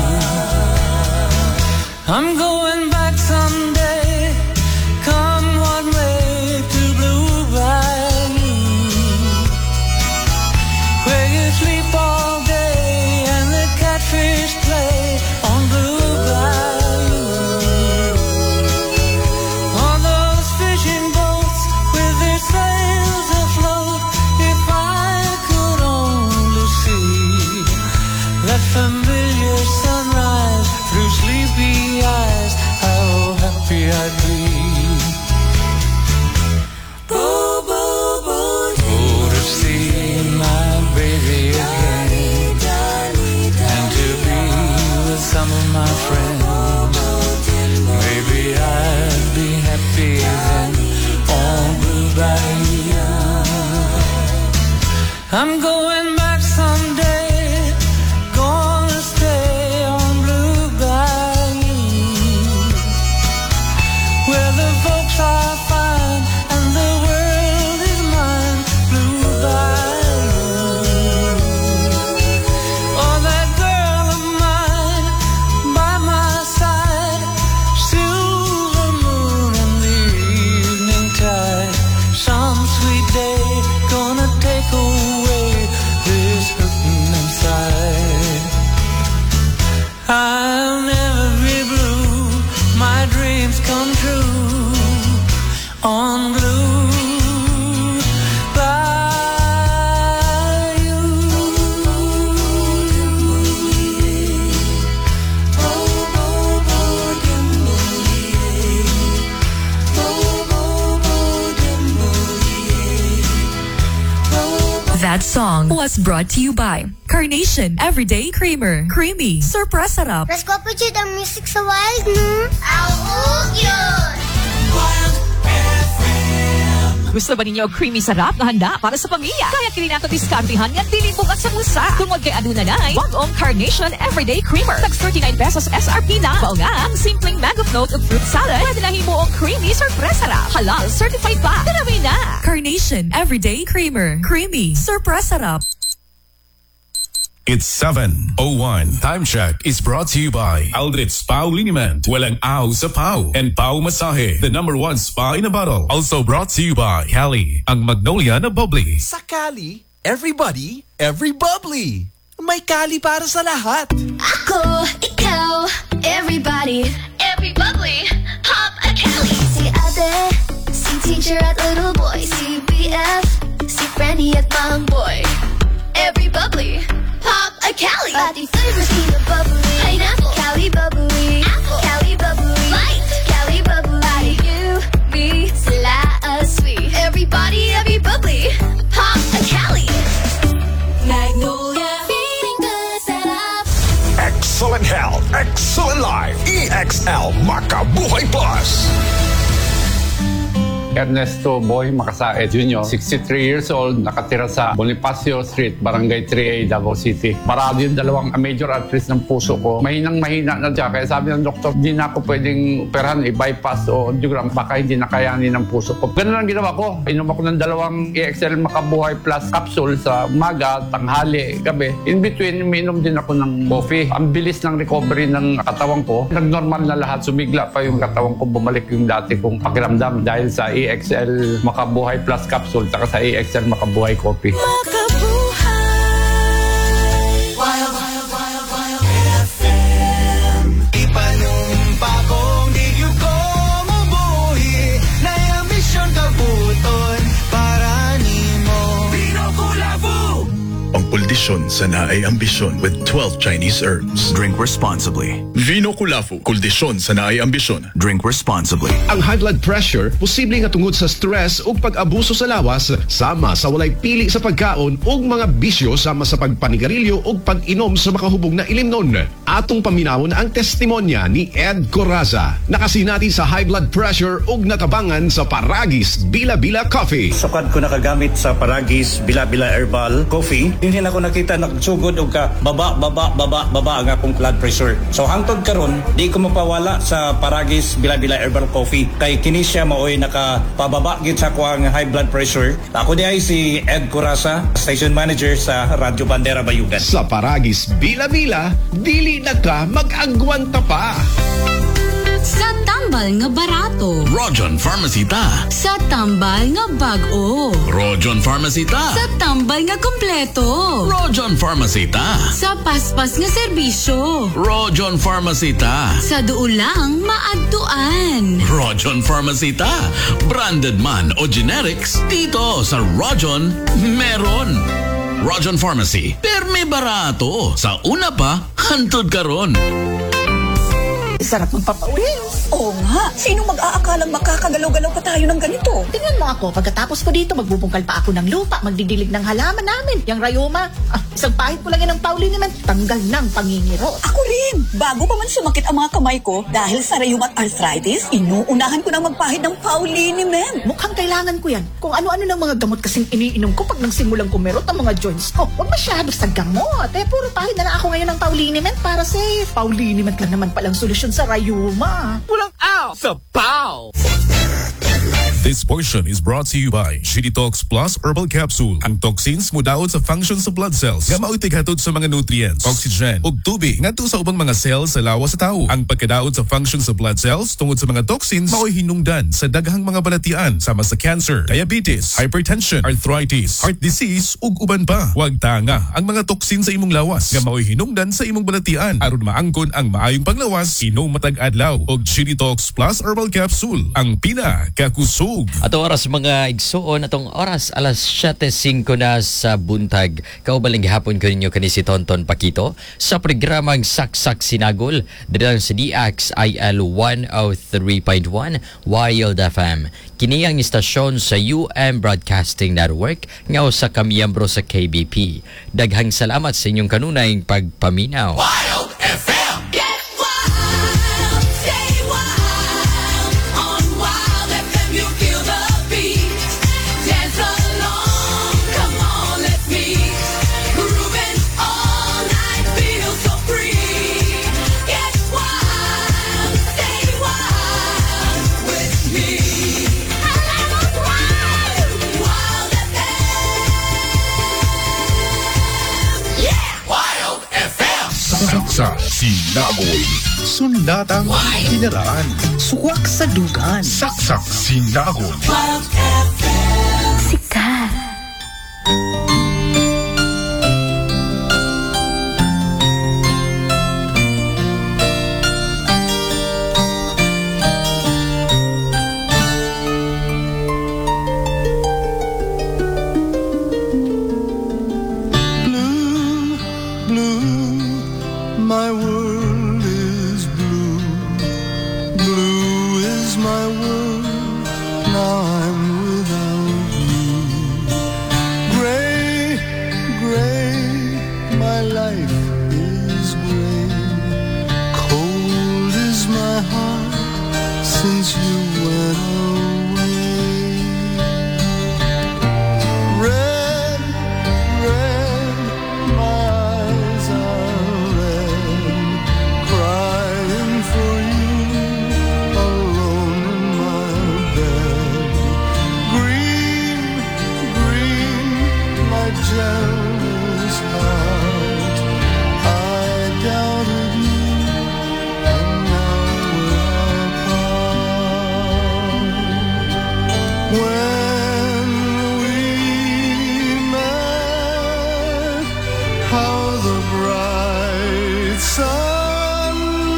I'm going back someday, come what may, to Blue Bayou, where you sleep all day and the catfish play on Blue Bayou. On those fishing boats with their sails afloat, if I could only see that familiar sunrise through sleepy eyes, how happy I I'm going back someday, gonna stay on Blue Bayou, where the folks are fine and the world is mine. Blue Bayou. Oh, that girl of mine by my side, silver moon in the evening tide, some sweet day gonna take away this hurting inside. I'll never be blue, my dreams come true on Blue Bayou. That song was brought to you by Carnation Everyday Creamer. Creamy. Surprise sarap. Mas ko po ang music sa wild, no? Awog yun! Gusto ba ninyo creamy sarap na handa para sa pamilya? Kaya kini nato diskartehan nga dili bugat sa bulsa. Tungod kay aduna nay Wag-ong Carnation Everyday Creamer. Tag thirty-nine pesos S R P na. Bao nga ang simpleng mango float of fruit salad. Pwede na himuong creamy surprise sarap. Halal certified pa. Tanawi na. Carnation Everyday Creamer. Creamy. Surprise sarap. It's seven oh one. Time check is brought to you by Aldrich Pau Liniment. Walang aw sa Pau. And Pau Masahe, the number one spa in a bottle. Also brought to you by Cali, ang Magnolia na bubbly. Sa Cali, everybody, every bubbly. May Cali para sa lahat. Ako, ikaw, everybody, every bubbly, pop a Cali. Si ate, si teacher at little boy, si B F, si Freddy at Mang Boy. Every bubbly, pop a Cali. Pati flavors, peanut bubbly, pineapple, Cali bubbly, apple, Cali bubbly, light, Cali bubbly. Pati you, me, sila a sweet. Everybody, every bubbly, pop a Cali. Magnolia, feeling good, set up. Excellent health, excellent life. E X L Makabuhay Plus. Ernesto Boy Macasae Junior, sixty-three years old, nakatira sa Bonifacio Street, Barangay three A, Davao City. Marami yung dalawang major arteries ng puso ko. Mahinang mahina na siya. Kaya sabi ng doktor, hindi na ako pwedeng operahan, i-bypass o angiogram. Baka hindi nakayanin ng puso ko. Ganun ang ginawa ko. Inom ako ng dalawang E X L Makabuhay Plus capsule sa umaga, tanghali, gabi. In between, uminom din ako ng coffee. Ang bilis ng recovery ng katawan ko. Nag-normal na lahat. Sumigla pa yung katawan ko. Bumalik yung dati kong pakiramdam dahil sa E X L Makabuhay Plus capsule saka sa E X L Makabuhay Coffee. Wild, wild, wild, wild F M. Ipanumpa kong di yu ko mabuhi na yung mission kabuton para nimo. Pinokulavu! Ang kuldisyon sa naay ambisyon with twelve Chinese herbs. Drink responsibly. Vino Kulafu, kuldisyon sa naay ambisyon. Drink responsibly. Ang high blood pressure posibleng nga tungod sa stress ug pag-abuso sa lawas sama sa walay pili sa pagkaon ug mga bisyo sama sa pagpanigarilyo ug pag-inom sa makahubog na ilimnon. Atong paminawon ang testimonya ni Ed Coraza. Nakasinati sa high blood pressure ug natabangan sa Paragis Bila-Bila Coffee. Sukad ko nakagamit sa Paragis Bila-Bila Herbal Coffee. Dinhin ako nakita nagsugod og ka baba baba baba baba ang akong blood pressure. So hangtod karon di ko mapawala sa Paragis Bila-Bila Herbal Coffee kay kini siya maoy nakapababa gid sa kuang high blood pressure. Ako di ay si Ed Coraza, station manager sa Radyo Bandera Bayugan. Sa Paragis Bila-Bila, dili na ka mag-agwanta pa. Sa tambal nga barato. Rojon Pharmacy ta. Sa tambal nga bag-o. Rojon Pharmacy ta. Sa tambal nga kompleto. Rojon Pharmacy ta. Sa paspas nga serbisyo. Rojon Pharmacy ta. Sa duulang maadtuan. Rojon Pharmacy ta. Branded man o generics, dito sa Rojon meron. Rojon Pharmacy, perme barato. Sa una pa, hantod karon. Sarap magpapawis. Oo nga. Sino mag-aakalang makakagalaw-galaw pa tayo ng ganito? Tingnan mo ako, pagkatapos ko dito, magbubungkal pa ako ng lupa, magdidilig ng halaman namin. Yang rayuma, ah, isang pahit ko lang yan ng Pauline, tanggal ng pangingiro. Ako rin. Bago pa man sumakit ang mga kamay ko, dahil sa rayuma at arthritis, inuunahan ko na magpahid ng Pauline, men. Mukhang kailangan ko yan. Kung ano-ano ng mga gamot kasing iniinom ko pag nang simulang kumerot ang mga joints ko. Huwag masyado sa gamot. Eh, puro pahid na lang ako ngayon ng Pauline, men, para safe. Pauline, men lang naman palang solusyon sa rayuma. Walang ow sa pow! This portion is brought to you by Shititox Plus Herbal Capsule. Ang toxins mudaot sa function sa blood cells nga mao'y tighatod sa mga nutrients, oxygen ug tubig ngadto sa ubang mga cells sa lawas sa tawo. Ang pagkadaot sa function sa blood cells tungod sa mga toxins mao'y hinungdan sa daghang mga balatian sama sa cancer, diabetes, hypertension, arthritis, heart disease ug uban pa. Huwag tanga ang mga toxin sa imong lawas nga mao'y hinungdan sa imong balatian aron maangkon ang maayong panglawas inom matag adlaw og Shititox Plus Herbal Capsule ang pina kakusog. Ato oras mga igsuon, atong oras alas siyete singko na sa buntag. Kaubaling gihapon ko ninyo kani si Tonton Pakito sa programang Saksak Sinagol dito sa D X I L one oh three point one Wild F M. Kini ang istasyon sa U M Broadcasting Network nga usa ka miyembro sa K B P. Daghang salamat sa inyong kanunayng pagpaminaw. Wild F M. Saksak Sinagol. Sundatang Kinaraan. Suwak sa dugan. Saksak Sinagol. Sikat. My world is blue, blue is my world, now I'm without you. Gray, gray, my life is gray, cold is my heart since you went away. Red, red, my eyes are crying for you alone in my bed. Green, green, my jealous heart. I doubted you, and now we're apart. When we met, how the bright sun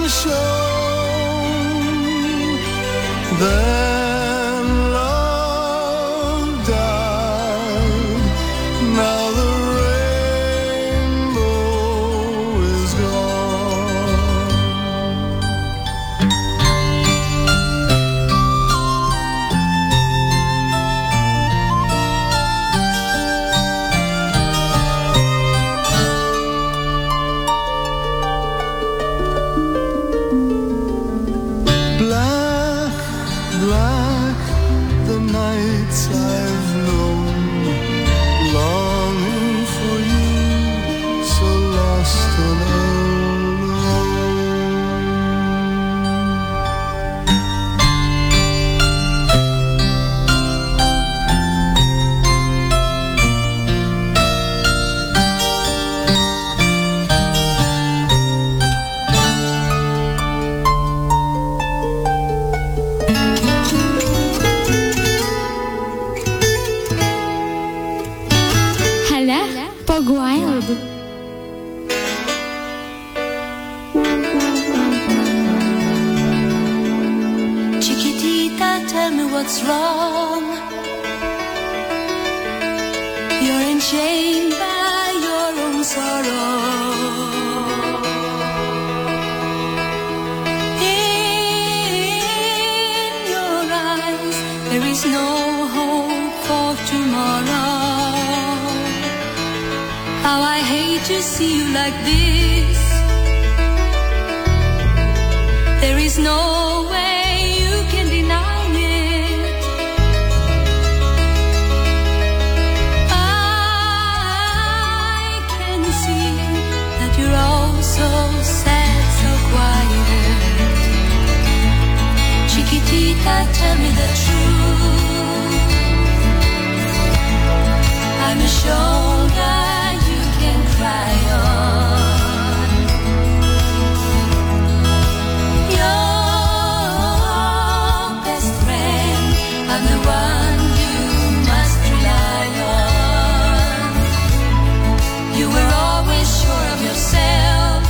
then love died. Now the rainbow is gone. Black, black, the nights I've known, longing for you, so lost and alone. Hala, pag wild. Chiquitita, tell me what's wrong. You're enchained by your own sorrow. There is no hope for tomorrow. How I hate to see you like this. There is no way you can deny it. I can see that you're all so sad, so quiet. Chiquitita, tell me the truth. I'm a shoulder you can cry on. Your best friend, I'm the one you must rely on. You were always sure of yourself.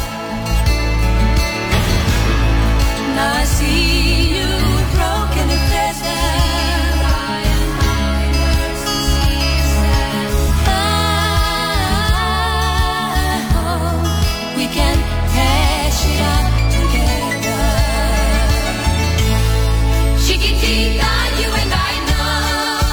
Now I see you broken and pleasant. I hope we can hash it out together. Chiquitita, you and I know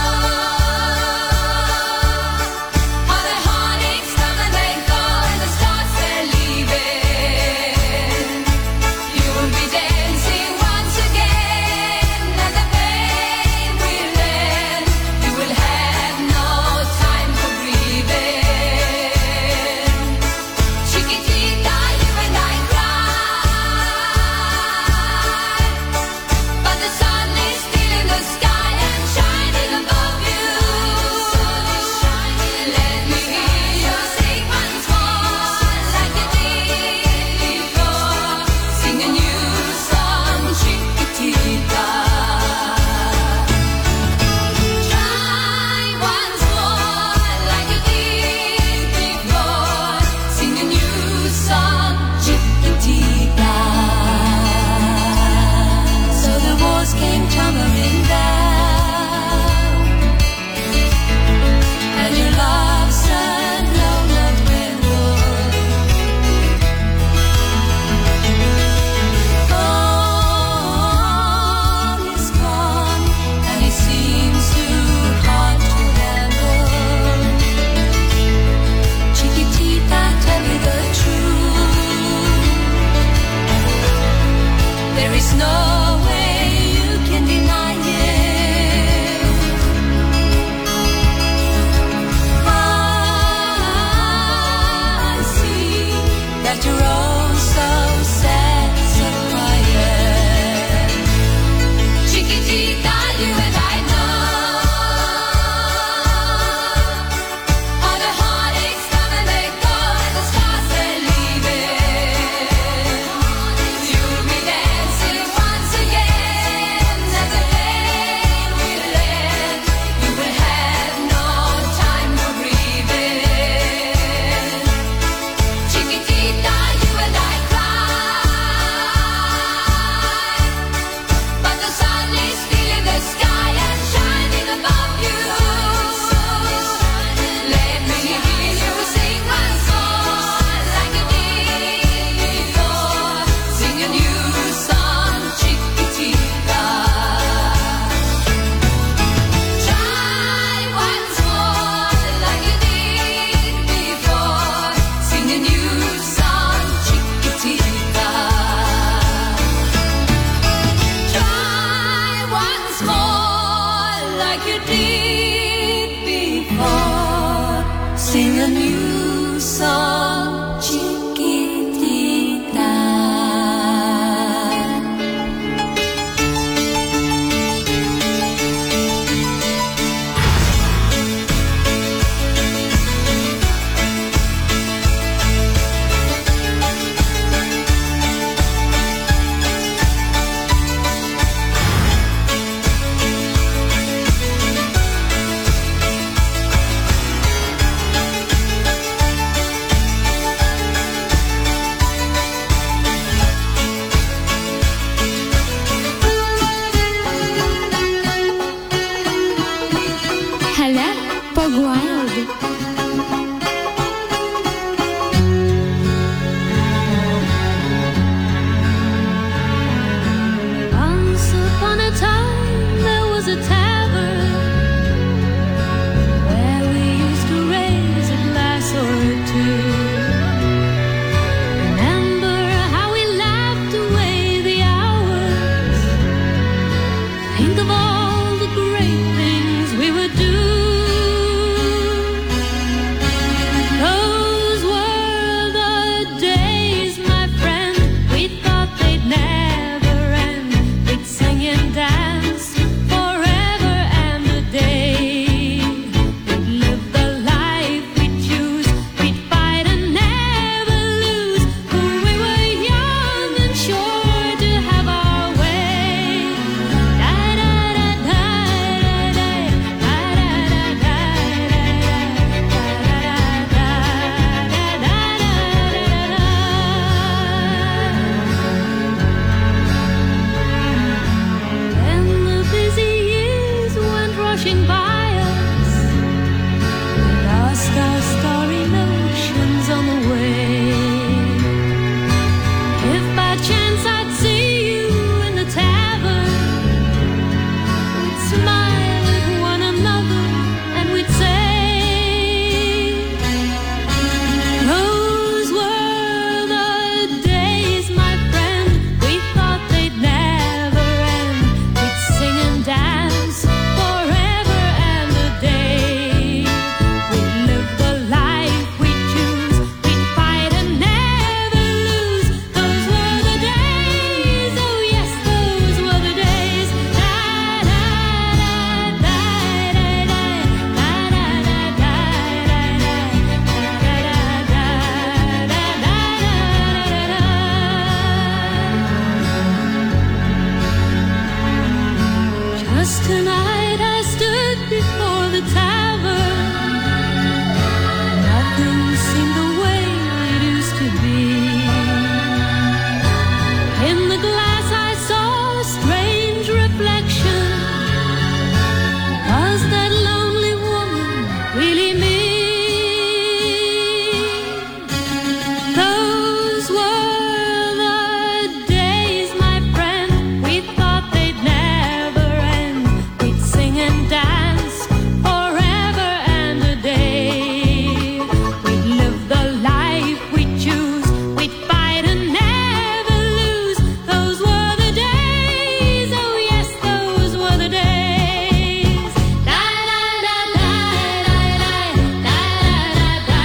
how the heartaches come and they go and the stars they're leaving. You will be dancing once again and the pain will end. You will have no time for breathing. Chiquitita, you and I cry, but the sun is still in the sky and shining above you. Let me hear you sing once more like you did before. Sing a new song, Chiquitita. Try once more like you did before. Sing a new song, Chiquitita. So the walls came tumbling down, and your love said no, not windward. All is gone, and it seems too hard to handle. Chiquitita, tell me the truth. There is no way you can deny it. I see that you're all so sad, so quiet. Chiquitita, you and I know how the heartaches come and they go and the stars they're leaving. You'll be dancing once again and the pain will end. You will have no time for breathing. Chiquitita, you and I cry, but the sun is still in the sky and shining above you. Let me hear you sing once more like you did before. Sing a new song, Chiquitita. Try once more like you did before. Sing a new song, Chiquitita. Try once more like you did before. Sing a new song, Chiquitita. think of all the great things we would do. Those were the days, my friend, we thought they'd never end. We'd sing and dance forever and a day. We'd live the life we'd choose. We'd fight and never lose. We were young and sure to have our way. Then the busy years went rushing by us, with our star-starry notions on the way. If by chance I'd see you in the tavern, we'd smile at one another and we'd say, those were the days, my friend, we thought they'd never end. We'd sing and dance forever and a day. We'd live the life we'd choose. We'd fight and never lose. Those were the days, oh yes, those were the days. Just tonight I stood before the tavern. Nothing seemed the way it used to be. In the glass I saw a strange reflection. Was that lonely woman really me? Those were the days, my friend, we thought they'd never end. We'd sing and dance forever and a day. We'd live the life we'd choose. We'd fight and never lose. Those were the days, oh yes, those were the days. La la la la la la la la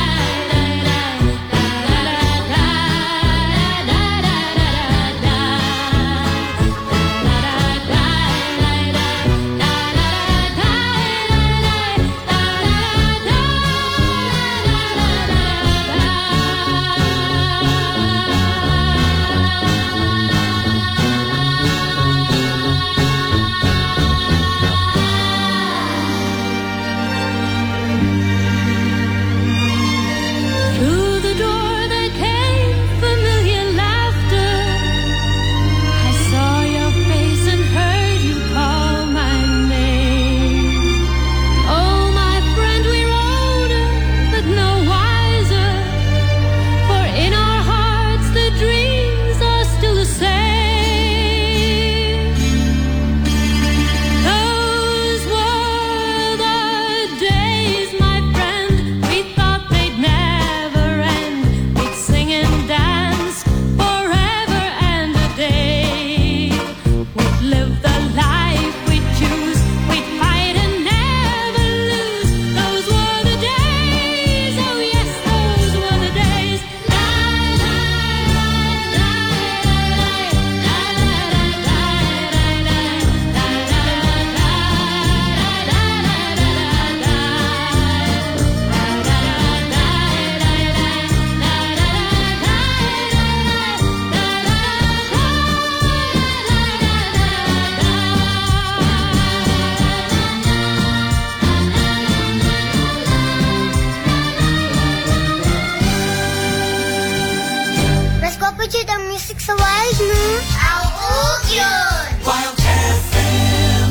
Through the door there came familiar laughter. I saw your face and heard you call my name. Oh, my friend, we're older, but no wiser. For in our hearts the dreams are still the same. Those were the days, my friend, we thought they'd never end. We'd sing and dance forever and a day. We'd live the life we'd choose. We'd fight and never lose. Those were the days, oh yes, those were the days. La la la la la la Let's go put you the music sa wild, no? Ang yun! Wild F M.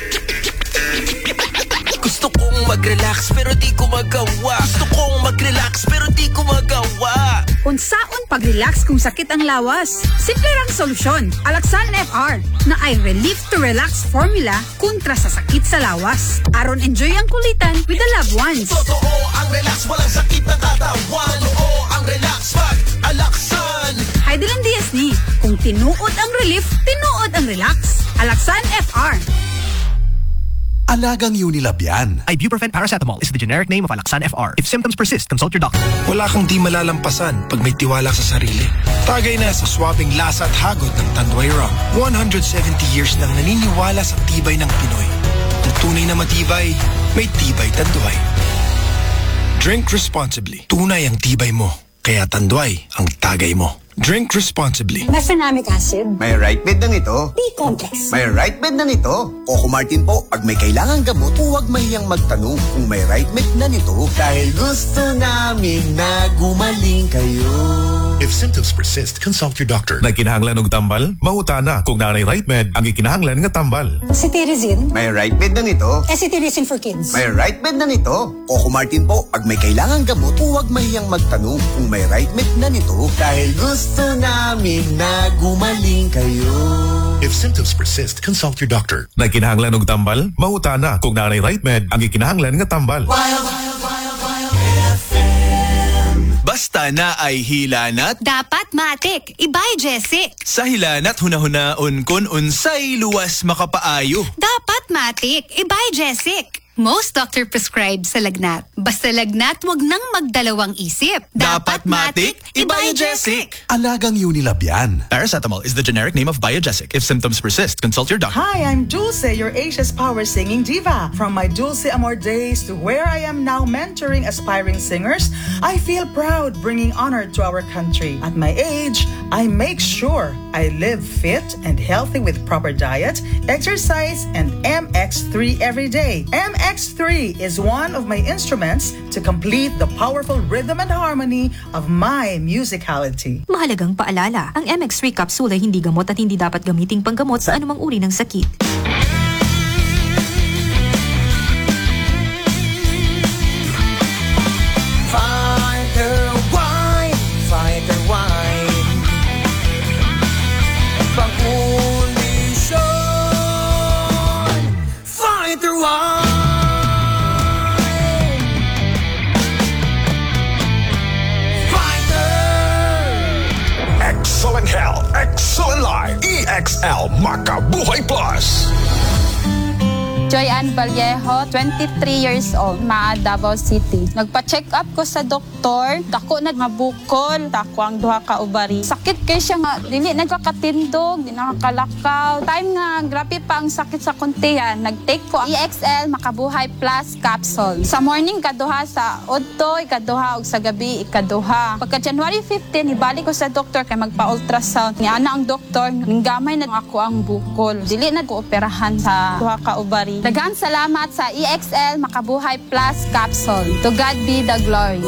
Gusto kong mag-relax pero di ko magawa. Gusto kong mag-relax pero di ko magawa. Unsaon pag-relax kung sakit ang lawas? Simple lang solusyon. Alaxan F R na ay Relief to Relax formula kontra sa sakit sa lawas. Aron enjoy ang kulitan with the loved ones. Totoo ang relax, walang sakit na katawan. Oo ang relax, pag-alaksan. Heidelin Diaz ni, kung tinuod ang relief, tinuod ang relax. Alaxan F R. Alagang Unilab yan. Ibuprofen paracetamol is the generic name of Alaxan F R. If symptoms persist, consult your doctor. Wala kang di malalampasan pag may tiwala sa sarili. Tagay na sa swabing lasa at hagot ng Tanduay Rum. one hundred seventy years nang naniniwala sa tibay ng Pinoy. Ang tunay na matibay, may tibay Tanduay. Drink responsibly. Tunay ang tibay mo. Kaya Tanduay ang tagay mo. Drink responsibly. Mefenamic acid. May right bed na nito. B-complex. May right bed na nito. Coco Martin po, pag may kailangang gamot, huwag mahiyang magtanong kung may right bed na nito. Dahil gusto namin na gumaling kayo. If symptoms persist, consult your doctor. Nagkinahanglan og tambal? Mangutana kung nanay right med ang ikinahanglan nga tambal. Cetirizine. May right bed na nito. Acetirizine for kids. May right bed na nito. Coco Martin po, pag may kailangang gamot, huwag mahiyang magtanong kung may right bed na nito. Dahil gusto namin na gumaling kayo. If symptoms persist, consult your doctor. Nagkinahanglan og tambal? Mangutana kung nanay right med ang ikinahanglan nga tambal. Wild, wild, wild, wild F M. Basta na ay hilanat, Dapat matik, ibay Jessic. sa hilanat hunahunaon kun unsay luwas makapaayo. Dapat matik, ibay Jessic. Most doctor prescribe sa lagnat. Basta lagnat, wag nang magdalawang isip. Dapat matik, Ibajesic. Alagang Unilab yan. Paracetamol is the generic name of Biogesic. If symptoms persist, consult your doctor. Hi, I'm Dulce, your Asia's Power singing diva. From my Dulce Amor days to where I am now mentoring aspiring singers, I feel proud bringing honor to our country. At my age, I make sure I live fit and healthy with proper diet, exercise, and M X three every day. M X three is one of my instruments to complete the powerful rhythm and harmony of my musicality. Mahalagang paalala, ang M X three capsule ay hindi gamot at hindi dapat gamiting panggamot sa anumang uri ng sakit. Fighter wine, fighter wine. Pang-undisyon, fighter wine. Excellent health, excellent life. E X L Makabuhay Plus. Joy Ann Vallejo, twenty-three years old, Maa, Davao City. Nagpa-check up ko sa doktor, dako na nga bukol, dako ang duha ka ubari. Sakit kay siya nga, dili nagkakatindog, di nakakalakaw. Time nga, grabe pa ang sakit sa kuntihan. Nag-take ko ang E X L Makabuhay Plus capsule. Sa morning, kaduha sa udto, ikaduha, ug sa gabi, ikaduha. Pagka January fifteen, ibalik ko sa doktor kay magpa-ultrasound. Nga na ang doktor, ninggamay na ako ang bukol. Dili na ko operahan sa duha ka ubari. Daghang salamat sa E X L Makabuhay Plus capsule. To God be the glory.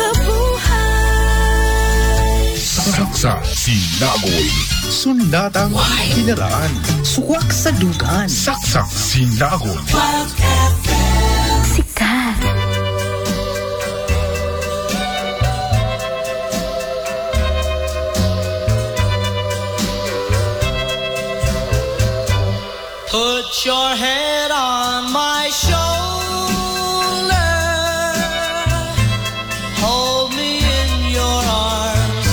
Saksa Sinagoy. Sundatang kinaraan. Suwak sa dugan. Saksa Sinagoy. Sikat. Put your head on my shoulder. Hold me in your arms,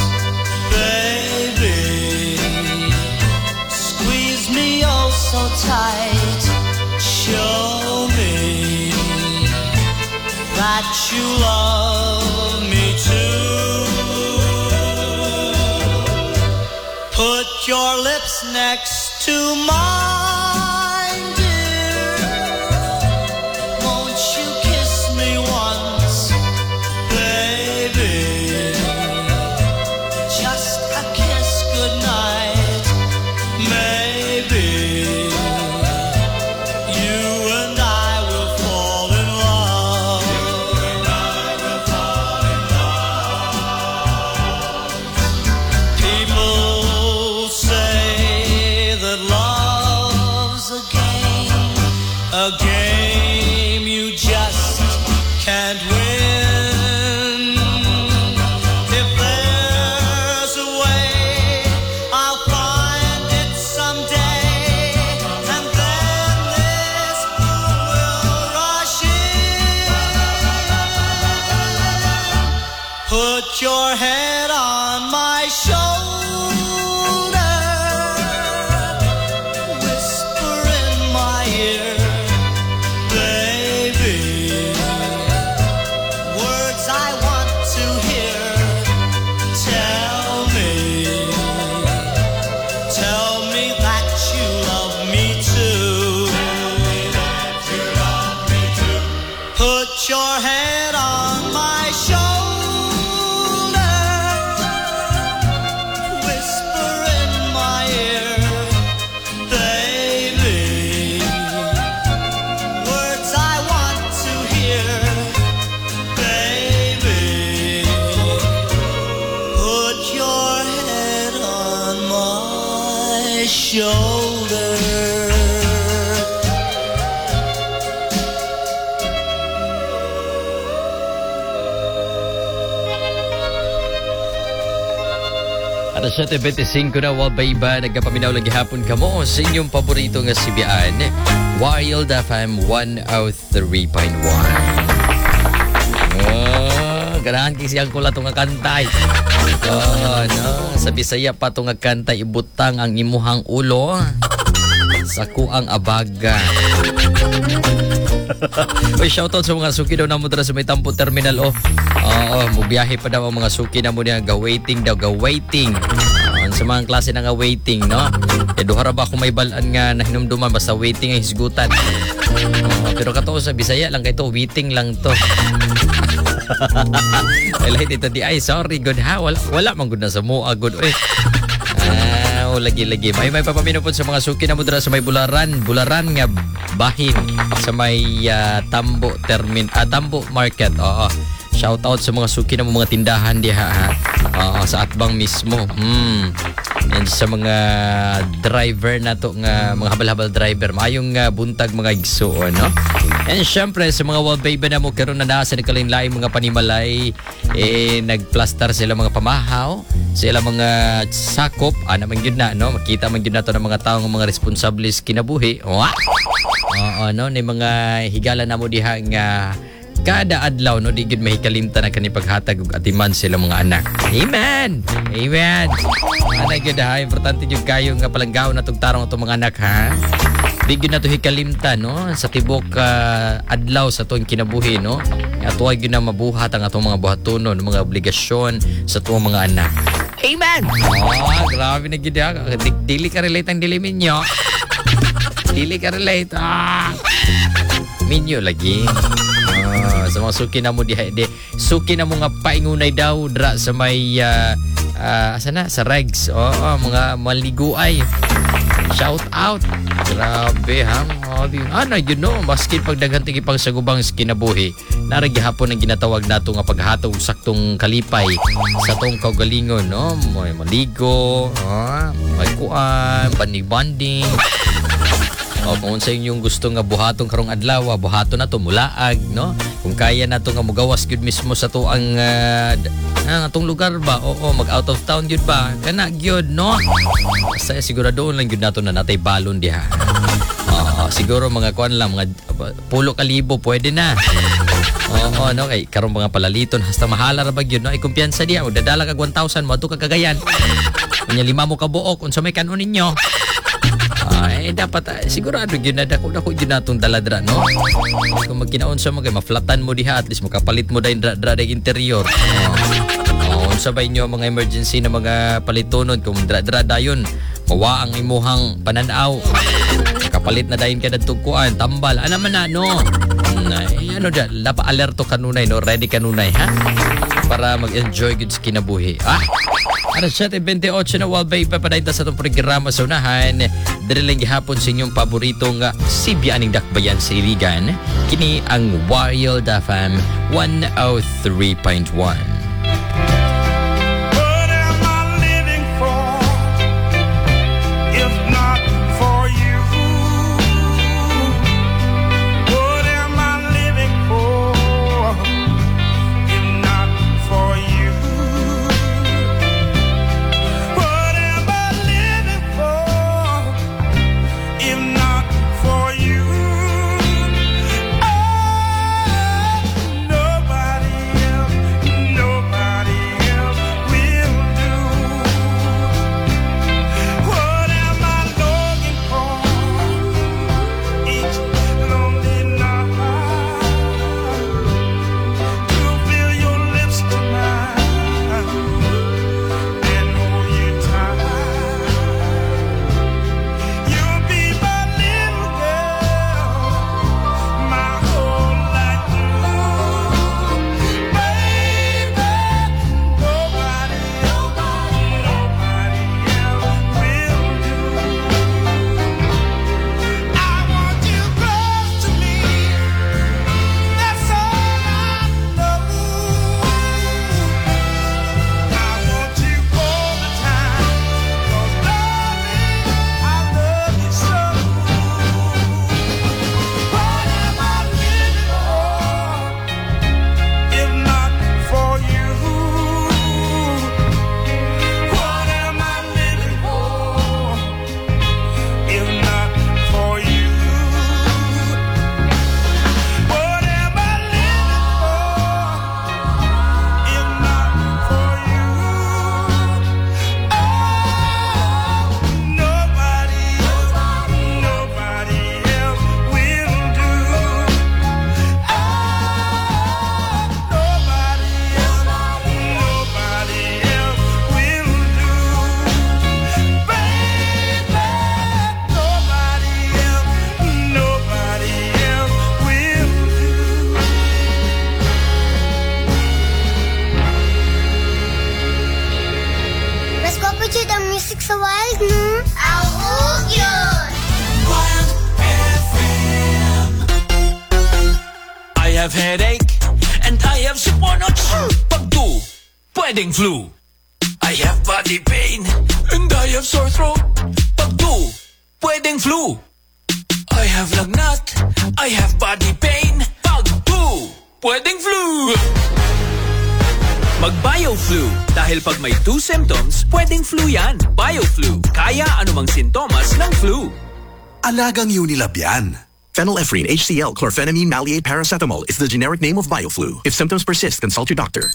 baby. Squeeze me oh so tight. Show me that you love me too. Put your lips next to mine. A game you just can't win. If there's a way, I'll find it someday. And then this moon will rush in. Put your head on my shoulder. Alas seven twenty-five na, Walbayba, nagkapaminaw lagi hapon ka mo sa inyong paborito nga sibiyaan, Wild F M one oh three point one. Oh, ganahan kisiyang ko lang itong nga kantay. Oh, no. Sa Bisaya pa itong nga kantay, ibutang ang imuhang ulo sa kuang abaga. Uy, shoutout sa mga suki daw na mo dara sa may Tampo Terminal. Oh, oo, mubiyahe pa daw ang mga suki na mo niya. Ga-waiting daw, ga-waiting. Uh, sa mga klase na nga waiting, no? E duhara ba kung may balaan nga na hinumduman, basta waiting ay hisgutan. Uh, pero kato sa Bisaya lang kayo, waiting lang to. Lahat ito di ay, sorry, good ha? Wala, wala man good na sa mua, good. Uy. Ah, oh, lagi-lagi. May may papaminupon sa mga suki na mudra sa may Bularan. Bularan nga bahin sa may uh, Tambo Termin, ah, Tambo Market. Oo. Shout out sa mga suki na mga tindahan diha ha. Oo, sa Atbang mismo. Hmm. And sa mga driver na to nga mga habal-habal driver, maayong uh, buntag mga igso, no? And syempre sa mga Walbayba na mo karon na nasa nagkalain-lain mga panimalay, eh nagplaster sila mga pamahaw, sila mga sakop, ana man gyud na, no? Makita man gyud nato ng mga tao nga mga responsables kinabuhi. Oo. Oo, no, ni mga higala na mo diha nga kada adlaw no di gid mahikalimta na kani paghatag og atiman sila mga anak. Amen. Amen. Ana gyud ha, importante gyud kayo nga palanggaw na tug tarong atong mga anak ha. Di gyud nato hikalimta no sa tibok uh, adlaw sa tuwing kinabuhi no. Ato ay gyud na mabuhat ang atong mga buhatonon, mga obligasyon sa tuwang mga anak. Amen. Oh, grabe na gyud ha. Dili ka relate ang dili minyo. Dili ka relate. Ah. Minyo lagi. Uh, sa mga suki na mo di, di suki na mo nga paingunay daw dra sa may uh, uh, asa na sa regs. Oo, oh, mga maliguay. Shout out. Grabe ha. Oh, ano yun no, basket pagdaghan tigi pang sagubang kinabuhi. Naragi hapon ang ginatawag nato nga paghatag saktong kalipay sa tong kaugalingon no. May maligo, oh, may kuan, banding-banding. O kung sa inyong gusto nga buhaton karong adlaw, buhaton na to mulaag, no? Kung kaya na to nga mugawas gyud mismo sa to ang uh, ah, atong lugar ba? Oo, mag out of town gyud ba? Kana gyud, no? Basta siguradoon lang gyud nato na natay balon diha. Oo, siguro mga kuan lang mga pulo kalibo pwede na. Oo, no, kay karong mga palaliton hasta mahala ra ba gyud, no? Ay kumpiyansa diha, dadala kag one thousand mo ato ka Cagayan. Unya lima mo ka buok unsa may kanon ninyo? Ay, dapat uh, sigurado yun na dako dako yun natong daladra, no? Kung magkinaon sa mga maflatan mo diha, at least makapalit mo dahil dra-dra dahil interior. Oh, oh, sabay nyo mga emergency na mga palitonon, kung dra-dra dayon, mawa ang imuhang pananaw. Makapalit na dahil ka na tugkuan, tambal, ano man na, no? Ay, ano dyan, lapa alerto kanunay, no? Ready kanunay, ha? Para mag-enjoy good sa kinabuhi, ha? Alas seven twenty-eight na Walbayba papadayta sa itong programa sa unahan. Diriling gihapon sa inyong paboritong Sibianing Dakbayan sa Iligan. Kini ang Wild F M one oh three point one. Nobody else have headache, and I have siponots. Pag two, pwedeng flu. I have body pain, and I have sore throat. Pag two, pwedeng flu. I have lagnat, I have body pain. Pag two, pwedeng flu. Mag-BioFlu. Dahil pag may two symptoms, pwedeng flu yan. BioFlu. Kaya anumang sintomas ng flu. Alagang Unilab yan. Phenylephrine, H C L, chlorphenamine, maleate, paracetamol is the generic name of BioFlu. If symptoms persist, consult your doctor.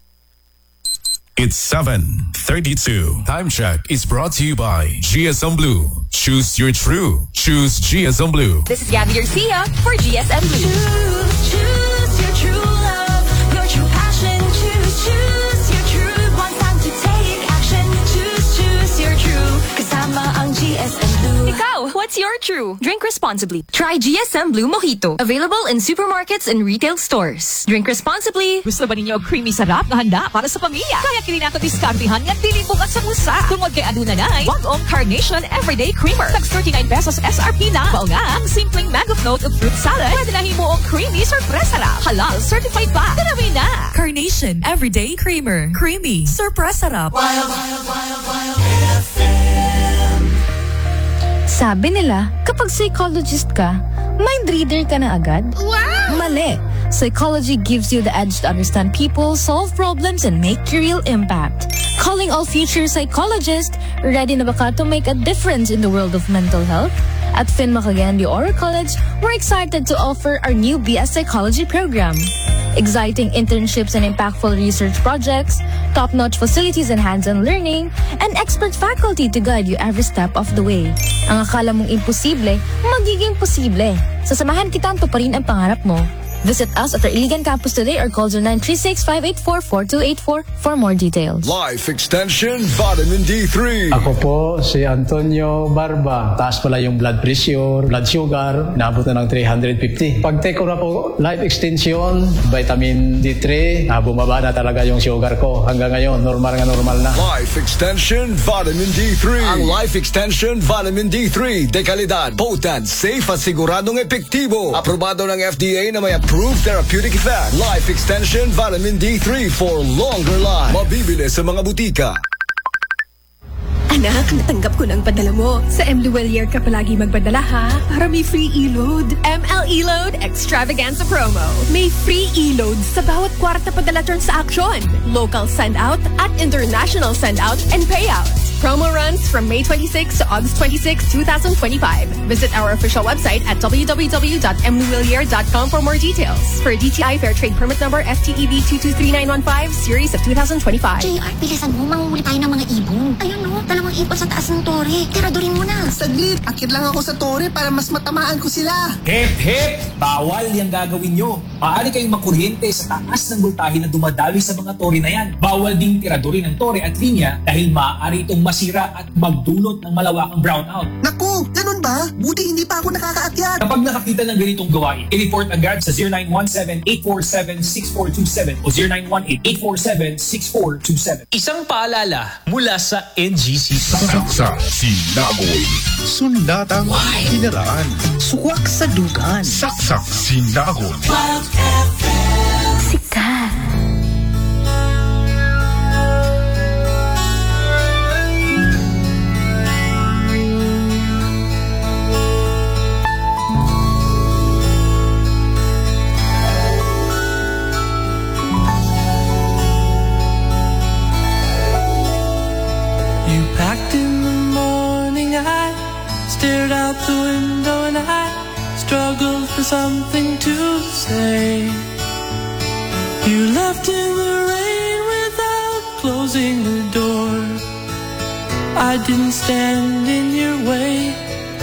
It's seven thirty-two. Time check is brought to you by G S M Blue. Choose your true. Choose G S M Blue. This is Gabby Garcia for G S M Blue. Choose, choose your true love, your true passion. Choose, choose your true. Want time to take action. Choose, choose your true. Kasama ang G S M Blue. Ikaw, what's your true? Drink responsibly. Try G S M Blue Mojito. Available in supermarkets and retail stores. Drink responsibly. Gusto ba ninyo creamy sarap na handa para sa pamilya? Kaya kini nato diskartihan nga dili bukas sa bulsa. Tungod kay aduna nay Wag-ong Carnation Everyday Creamer. Tags thirty-nine pesos S R P na. Mao nga ang simpleng mango float of fruit salad. Pwede na himo ang creamy surpresa ra. Halal certified pa. Tanawi na. Carnation Everyday Creamer. Creamy. Surpresa ra. Wild, wild, wild, wild F M. Sabi nila, kapag psychologist ka, mind reader ka na agad? Wow! Mali! Psychology gives you the edge to understand people, solve problems, and make a real impact. Calling all future psychologists, ready na ba ka to make a difference in the world of mental health? At Finma Cagayan de Oro College, we're excited to offer our new B S Psychology program. Exciting internships and impactful research projects, top-notch facilities and hands-on learning, and expert faculty to guide you every step of the way. Ang akala mong imposible, magiging posible. Sasamahan kita to pa rin ang pangarap mo. Visit us at our Iligan campus today or call zero nine three six, five eight four, four two eight four for more details. Life Extension Vitamin D three. Ako po si Antonio Barba. Taas pala yung blood pressure, blood sugar, naabot na ng three hundred fifty. Pag take ko na po Life Extension, Vitamin D three, ah, bumaba na talaga yung sugar ko. Hanggang ngayon, normal nga normal na. Life Extension Vitamin D three. Ang Life Extension Vitamin D three, dekalidad, potent, safe at siguradong epektibo. Aprobado ng F D A na may approved therapeutic effect. Life Extension Vitamin D three for longer life. Mabibili sa mga butika. Anak, natanggap ko ng padala mo. Sa M. Luwelier ka palagi magpadala ha, para may free e-load. M L E-Load Extravaganza Promo. May free e-load sa bawat kwarta padala transaction. Local send-out at international send-out and payout. Promo runs from May twenty-sixth to August twenty-sixth, twenty twenty-five. Visit our official website at w w w dot m luwelier dot com for more details. For D T I Fair Trade Permit Number F T E B two two three nine one five, Series of twenty twenty-five. J R, bilisan mo, manguhuli tayo ng mga ibon. Ayun no, dalawang ibon sa taas ng tore. Tiradurin mo na. Saglit, akit lang ako sa tore para mas matamaan ko sila. Hep, hep! Bawal yung gagawin nyo. Maaari kayong makuryente sa taas ng voltahe na dumadaloy sa mga tore na yan. Bawal ding tiradurin ng tore at linya dahil maaari itong masira at magdulot ng malawakang brownout. Naku, ganun ba? Buti hindi pa ako nakakaakyat. Kapag nakakita ng ganitong gawain, i-report agad sa zero nine one seven, eight four seven, six four two seven o zero nine one eight, eight four seven, six four two seven. Isang paalala mula sa N G C. Saksa, sinagoy, sundatang kinaraan, Suwak sa dugan. saksak, sinagoy. Sikat. You packed in the morning, I stared out the window and I struggled for something to say. You left in the rain without closing the door. I didn't stand in your way.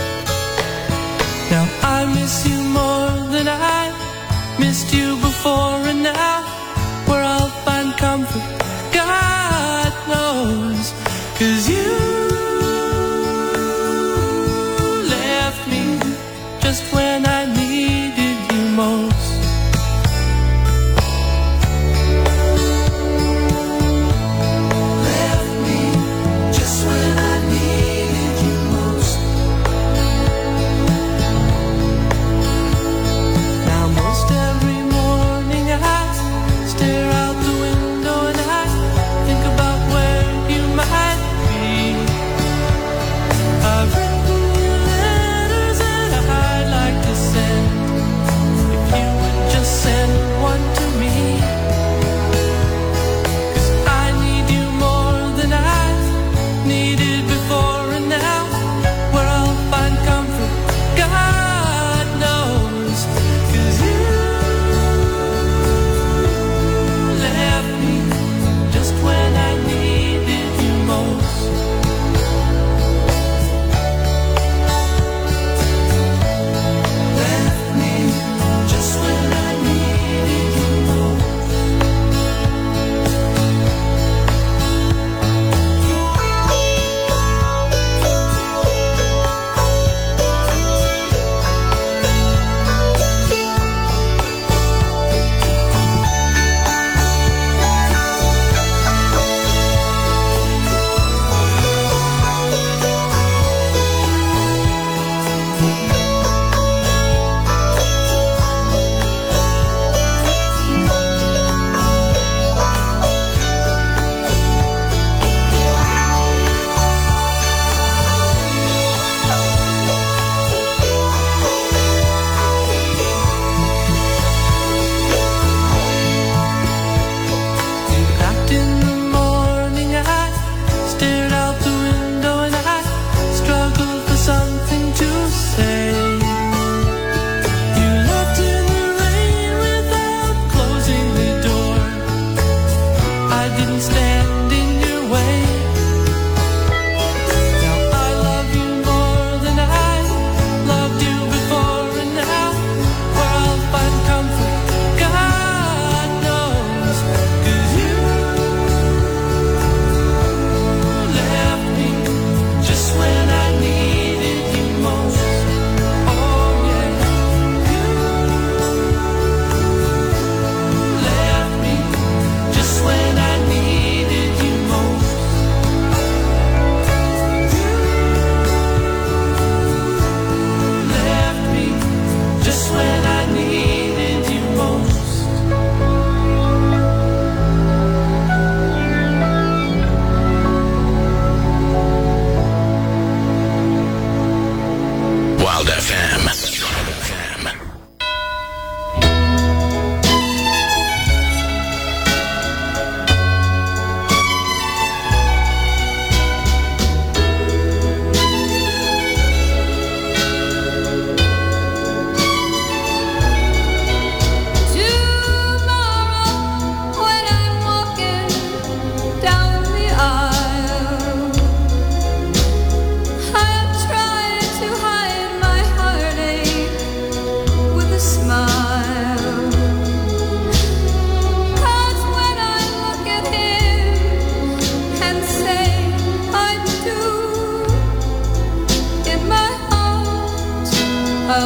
Now I miss you more than I missed you before, and now where I'll find comfort, God knows. 'Cause you left me just when I needed you most. Left me just when I needed you most.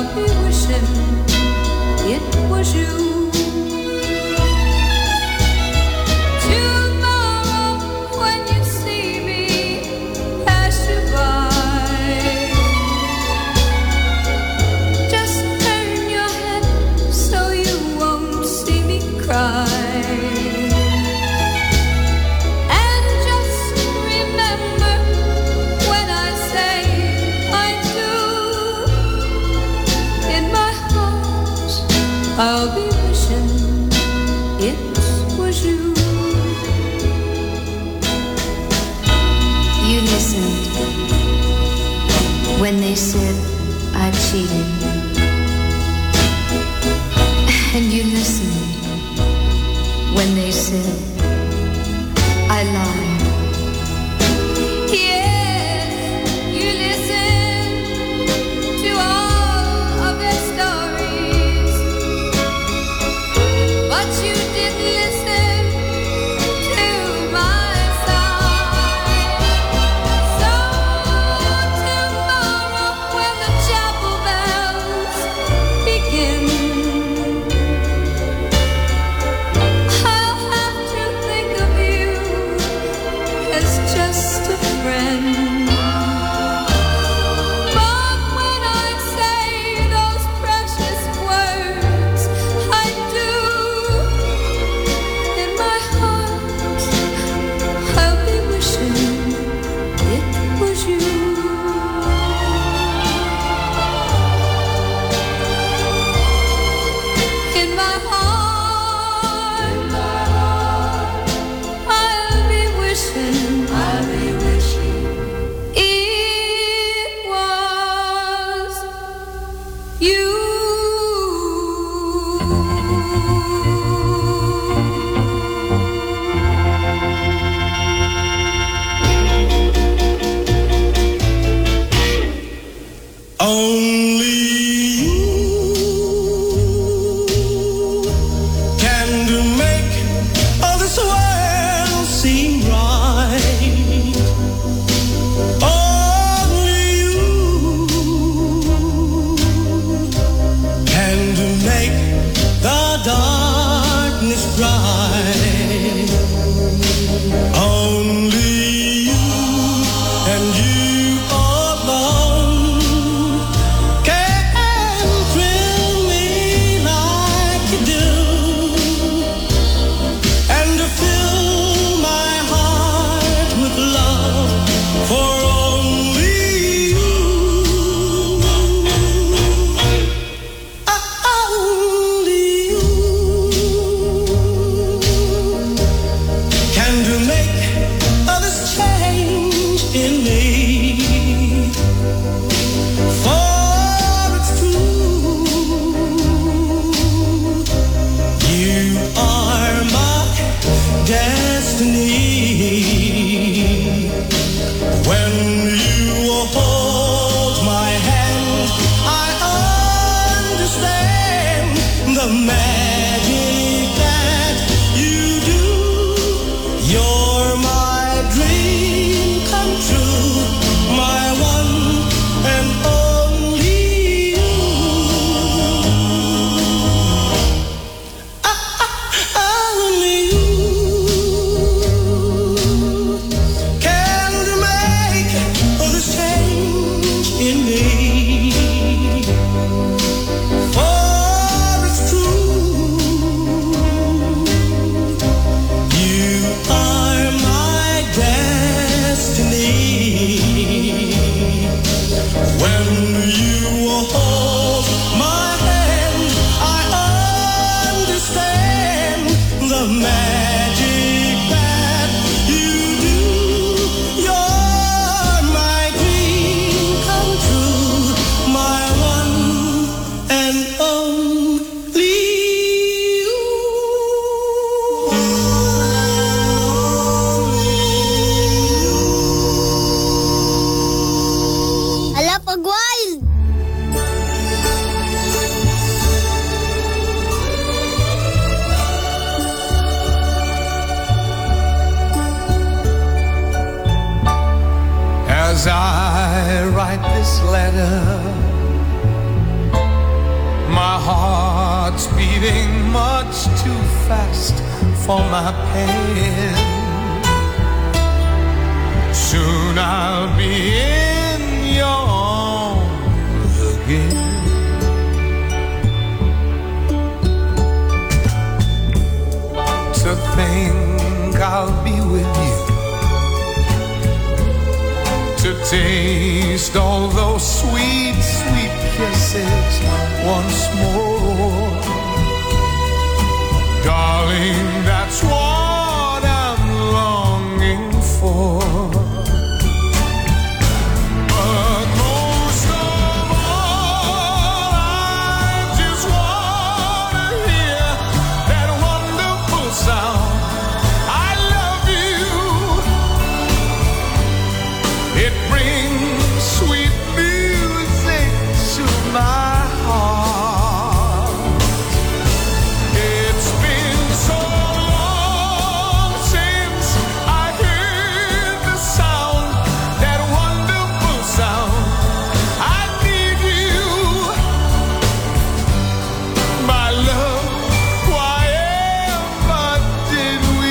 I'll be wishing it was you. Tomorrow when you see me pass you by, just turn your head so you won't see me cry. And just remember when I say I do, in my heart I'll be wishing it was you. You listened when they said I cheated. And you listened when they said I lied. Yes, you listen to all of their stories, but you didn't listen to my side. So tomorrow when the chapel bells begin, I'll have to think of you as just a friend. But when I say those precious words, I do, in my heart I'll be wishing it was you. In my heart I'll be wishing, I'll be wishing it was you. Only you can do make all this world seem right. Only you can do make the darkness bright. Only you and you alone can thrill me like you do, and to fill my heart with love for only you. Only you can do make all this change in me. For it's true, you are my destiny. When you hold my hand, I understand the magic that you do. You're my dream come true, my one and only you. Only you can make all this change in me. For it's true, you are my destiny. When you hold my hand, I understand the magic that you do. You're my dream come true, my one and only you. Ala, pag wild! As I write this letter, My heart's beating much too fast for my pain. Soon I'll be in your arms again. To think I'll be with you, to taste all those sweet, sweet kisses once more. Darling, that's what I'm longing for. But most of all, I just want to hear that wonderful sound. I love you. It brings sweet music to my heart. It's been so long since I heard the sound, that wonderful sound. I need you, my love. Why ever did we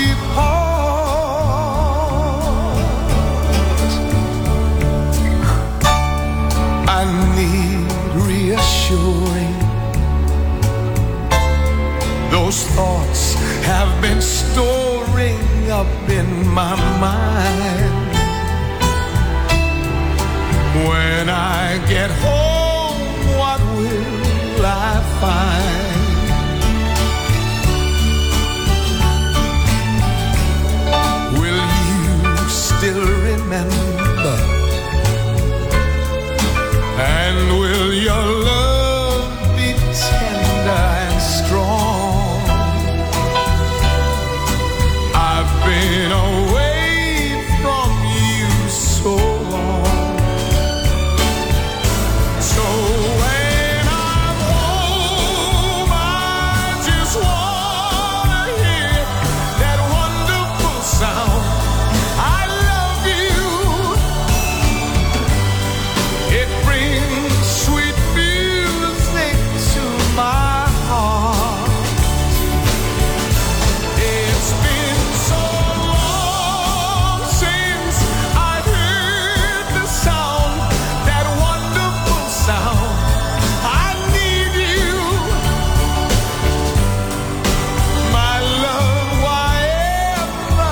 part? I need reassuring. Those thoughts have been storing up in my mind. When I get home, what will I find?